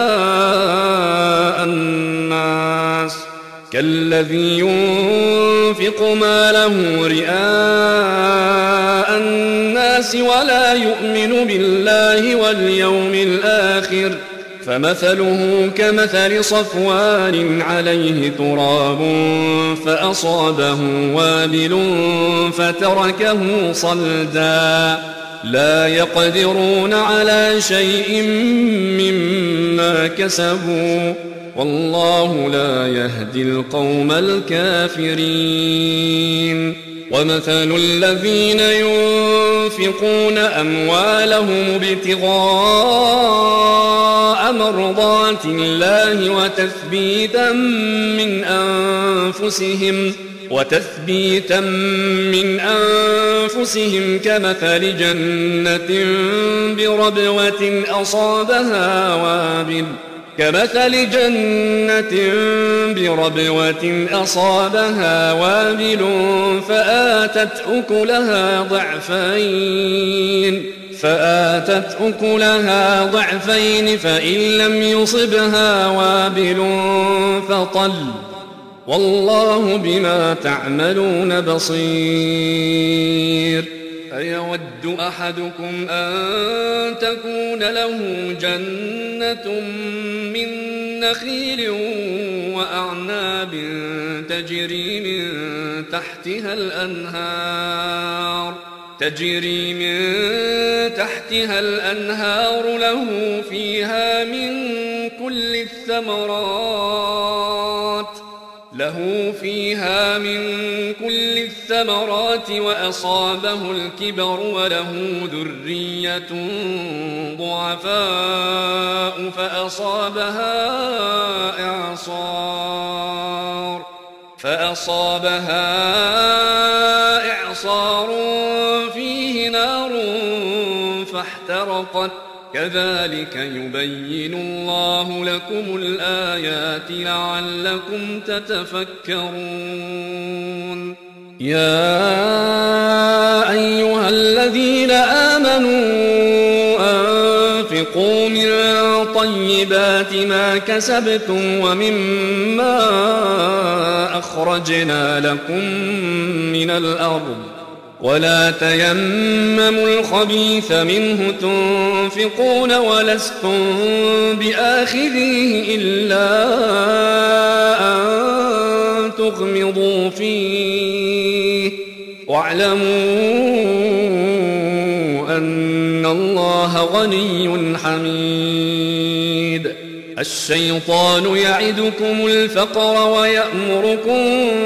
رئاء الناس ولا يؤمن بالله واليوم الآخر فمثله كمثل صفوان عليه تراب فأصابه وابل فتركه صلدا لا يقدرون على شيء مما كسبوا والله لا يهدي القوم الكافرين. ومثل الذين ينفقون أموالهم ابتغاء مرضات الله وتثبيتا من أنفسهم كمثل جنة بربوة أصابها وابل فآتت أكلها ضعفين فإن لم يصبها وابل فطل والله بما تعملون بصير. أيود أحدكم أن تكون له جنة من نخيل وأعناب تجري من تحتها الأنهار له فيها من كل الثمرات وأصابه الكبر وله ذرية ضعفاء فأصابها إعصار فيه نار فاحترقت كذلك يبين الله لكم الآيات لعلكم تتفكرون. يا أيها الذين آمنوا أنفقوا من طيبات ما كسبتم ومما أخرجنا لكم من الأرض ولا تيمموا الخبيث منه تنفقون ولستم بآخذيه إلا أن تغمضوا فيه واعلموا أن الله غني حميد. الشيطان يعدكم الفقر ويأمركم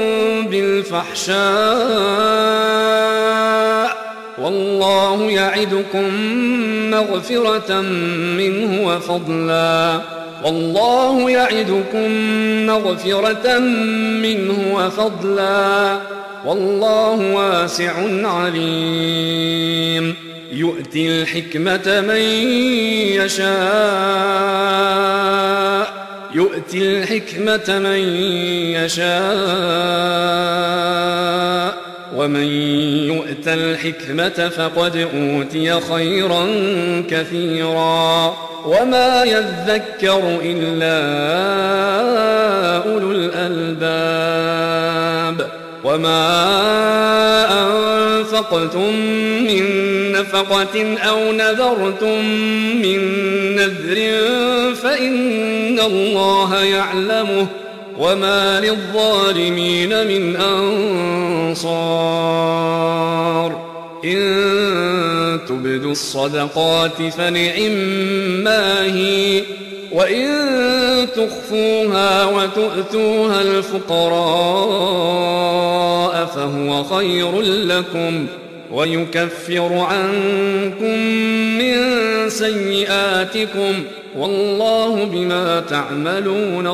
بالفحشاء والله يعدكم مغفرة منه وفضلا والله واسع عليم. يؤتي الحكمة من يشاء ومن يؤت الحكمة فقد أوتي خيرا كثيرا وما يذكر إلا أولو الألباب وما أنفقتم من نفقة أو نذرتم من نذر فإن الله يعلمه وما للظالمين من أنصار إن تبدوا الصدقات فنعما هي وإن تخفوها وتؤتوها الفقراء فهو خير لكم ويكفر عنكم من سيئاتكم والله بما تعملون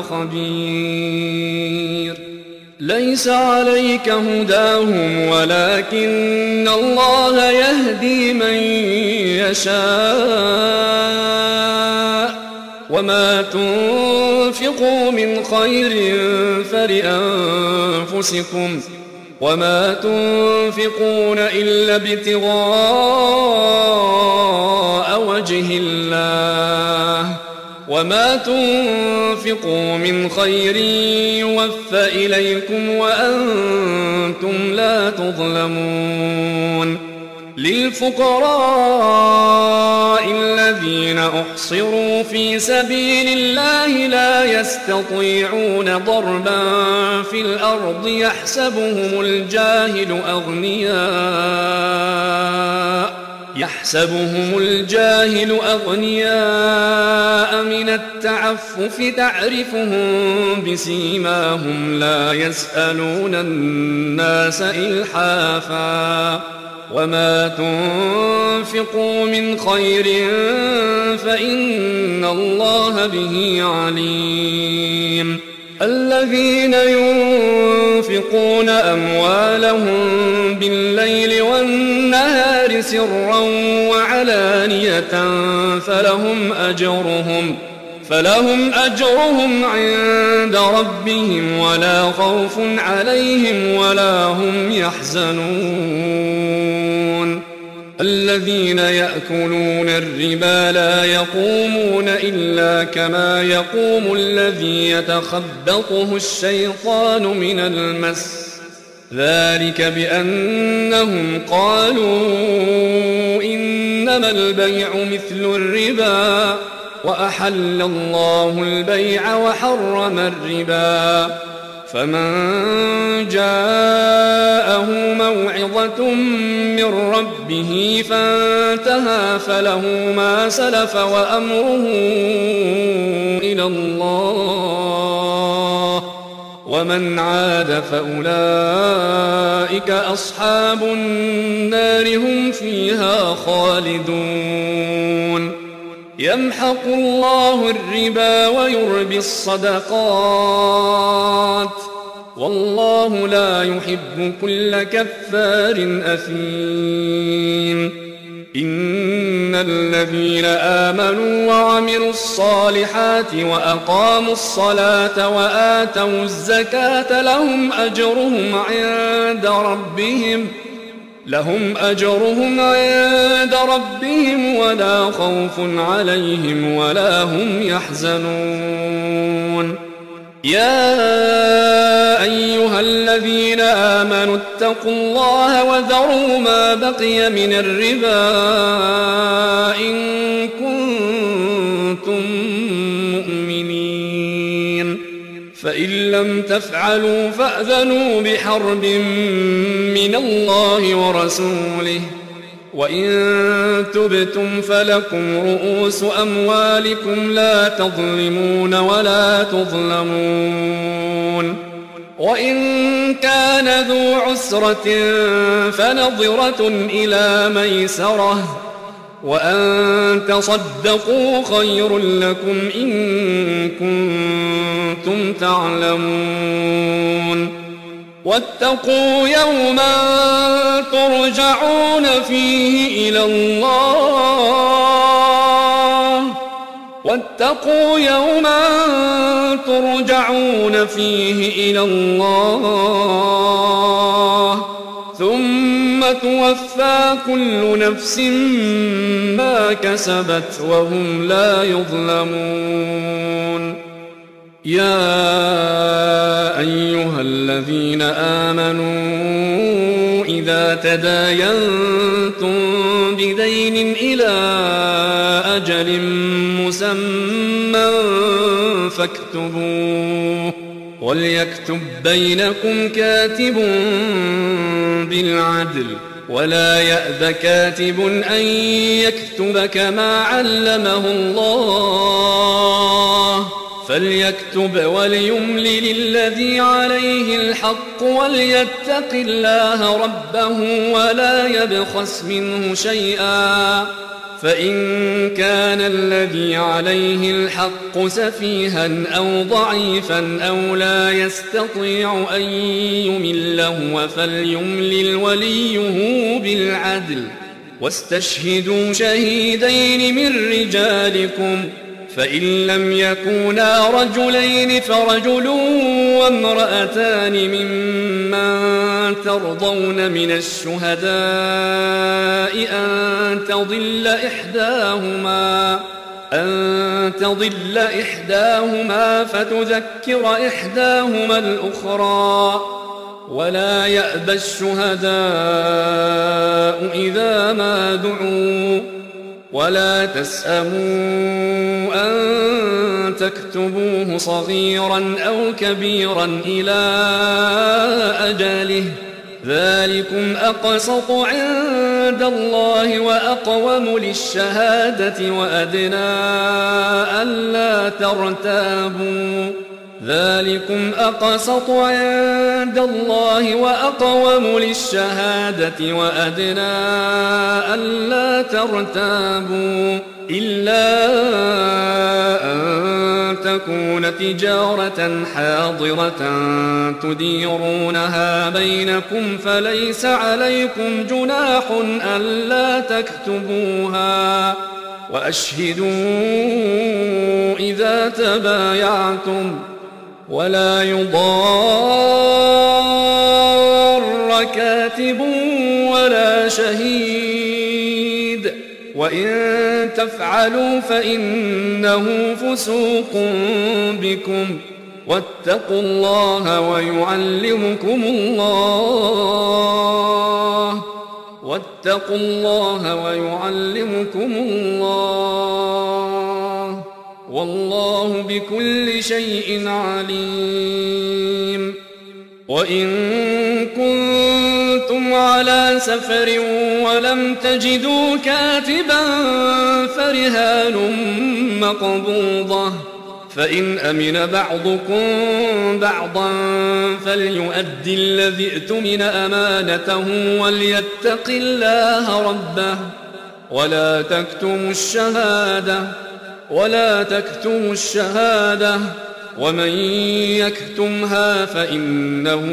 خبير ليس عليك هداهم ولكن الله يهدي من يشاء وما تنفقوا من خير فلأنفسكم وما تنفقون إلا ابتغاء وجه الله وما تنفقوا من خير يوفى إليكم وأنتم لا تظلمون للفقراء الذين أحصروا في سبيل الله لا يستطيعون ضربا في الأرض يحسبهم الجاهل أغنياء من التعفف تعرفهم بسيماهم لا يسألون الناس إلحافا وما تنفقوا من خير فإن الله به عليم الذين ينفقون أموالهم بالليل والنهار سرا وعلانية فلهم أجرهم عند ربهم ولا خوف عليهم ولا هم يحزنون الذين يأكلون الربا لا يقومون إلا كما يقوم الذي يتخبطه الشيطان من المس ذلك بأنهم قالوا إنما البيع مثل الربا وأحل الله البيع وحرم الربا فمن جاءه موعظة من ربه فانتهى فله ما سلف وأمره إلى الله ومن عاد فأولئك أصحاب النار هم فيها خالدون يمحق الله الربا ويربي الصدقات والله لا يحب كل كفار أثيم إن الذين آمنوا وعملوا الصالحات وأقاموا الصلاة وآتوا الزكاة لهم أجرهم عند ربهم ولا خوف عليهم ولا هم يحزنون يا أيها الذين آمنوا اتقوا الله وذروا ما بقي من الربا إن كنتم مؤمنين فإن لم تفعلوا فأذنوا بحرب من الله ورسوله وإن تبتم فلكم رؤوس أموالكم لا تظلمون ولا تظلمون وإن كان ذو عسرة فنظرة إلى ميسرة وأن تصدقوا خير لكم إن كنتم تعلمون واتقوا يوما ترجعون فيه إلى الله واتقوا يوما ترجعون فيه إلى الله ثم توفى كل نفس ما كسبت وهم لا يظلمون. يا أيها الذين آمنوا إذا تداينتم بدين إلى أجل مسمى فاكتبوه وليكتب بينكم كاتب بالعدل ولا يأب كاتب أن يكتب كما علمه الله فليكتب وليملل الذي عليه الحق وليتق الله ربه ولا يبخس منه شيئا فإن كان الذي عليه الحق سفيها أو ضعيفا أو لا يستطيع أن يمل هو فليملل وليه بالعدل واستشهدوا شهيدين من رجالكم فإن لم يكونا رجلين فرجل وامرأتان ممن ترضون من الشهداء أن تضل إحداهما فتذكر إحداهما الأخرى ولا يأبى الشهداء إذا ما دعوا ولا تسأموا أن تكتبوه صغيرا أو كبيرا إلى أجله ذلكم أقسط عند الله وأقوم للشهادة وأدنى ألا ترتابوا ذلكم أقسط عند الله وأقوم للشهادة وأدنى ألا ترتابوا إلا أن تكون تجارة حاضرة تديرونها بينكم فليس عليكم جناح ألا تكتبوها وأشهدوا إذا تبايعتم ولا يضار كاتب ولا شهيد وإن تفعلوا فإنه فسوق بكم واتقوا الله ويعلمكم الله والله بكل شيء عليم. وإن كنتم على سفر ولم تجدوا كاتبا فرهان مقبوضة فإن أمن بعضكم بعضا فليؤدي الذي ائتمن أمانته وليتق الله ربه ولا تكتموا الشهادة ومن يكتمها فإنه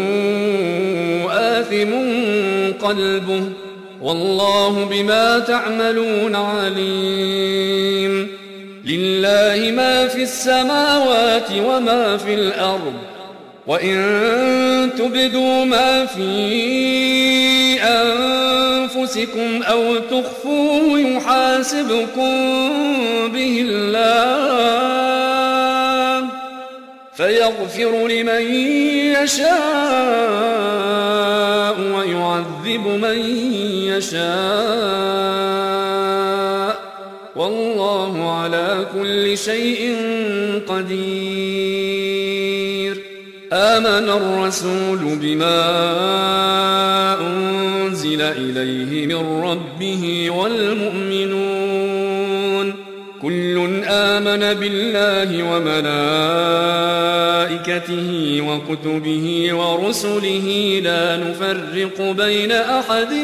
آثم قلبه والله بما تعملون عليم. لله ما في السماوات وما في الأرض وإن تبدوا ما في أنفسكم أو تخفوه يحاسبكم به الله فيغفر لمن يشاء ويعذب من يشاء والله على كل شيء قدير. آمن الرسول بما أنزل إليه من ربه والمؤمنون كل آمن بالله وملائكته وكتبه ورسله لا نفرق بين أحد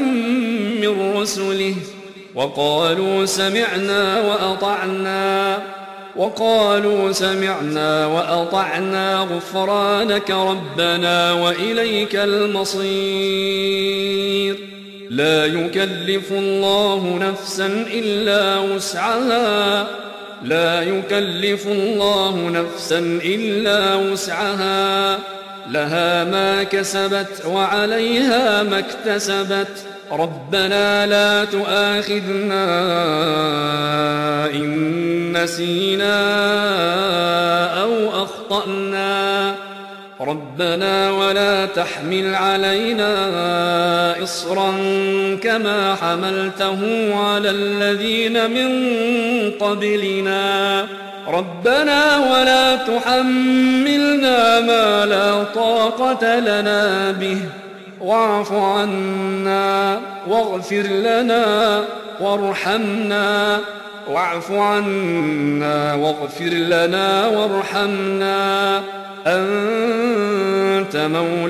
من رسله وقالوا سمعنا وأطعنا وقالوا سمعنا وأطعنا غفرانك ربنا وإليك المصير لا يكلف الله نفسا إلا وسعها لها ما كسبت وعليها ما اكتسبت ربنا لا تؤاخذنا إن نسينا أو أخطأنا ربنا ولا تحمل علينا إصرا كما حملته على الذين من قبلنا ربنا ولا تحملنا ما لا طاقة لنا به واعف عنا واغفر لنا وارحمنا أنت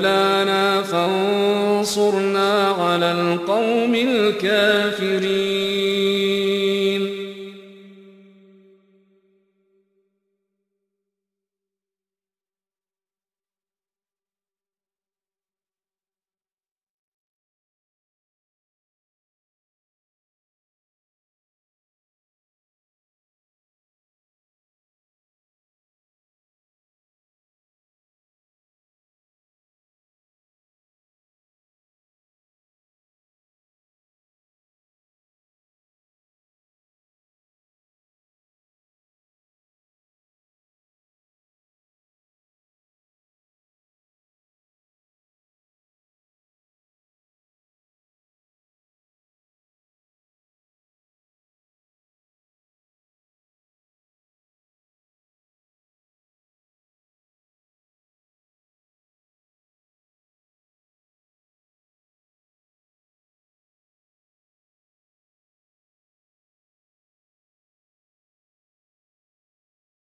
مولانا فانصرنا على القوم الكافرين.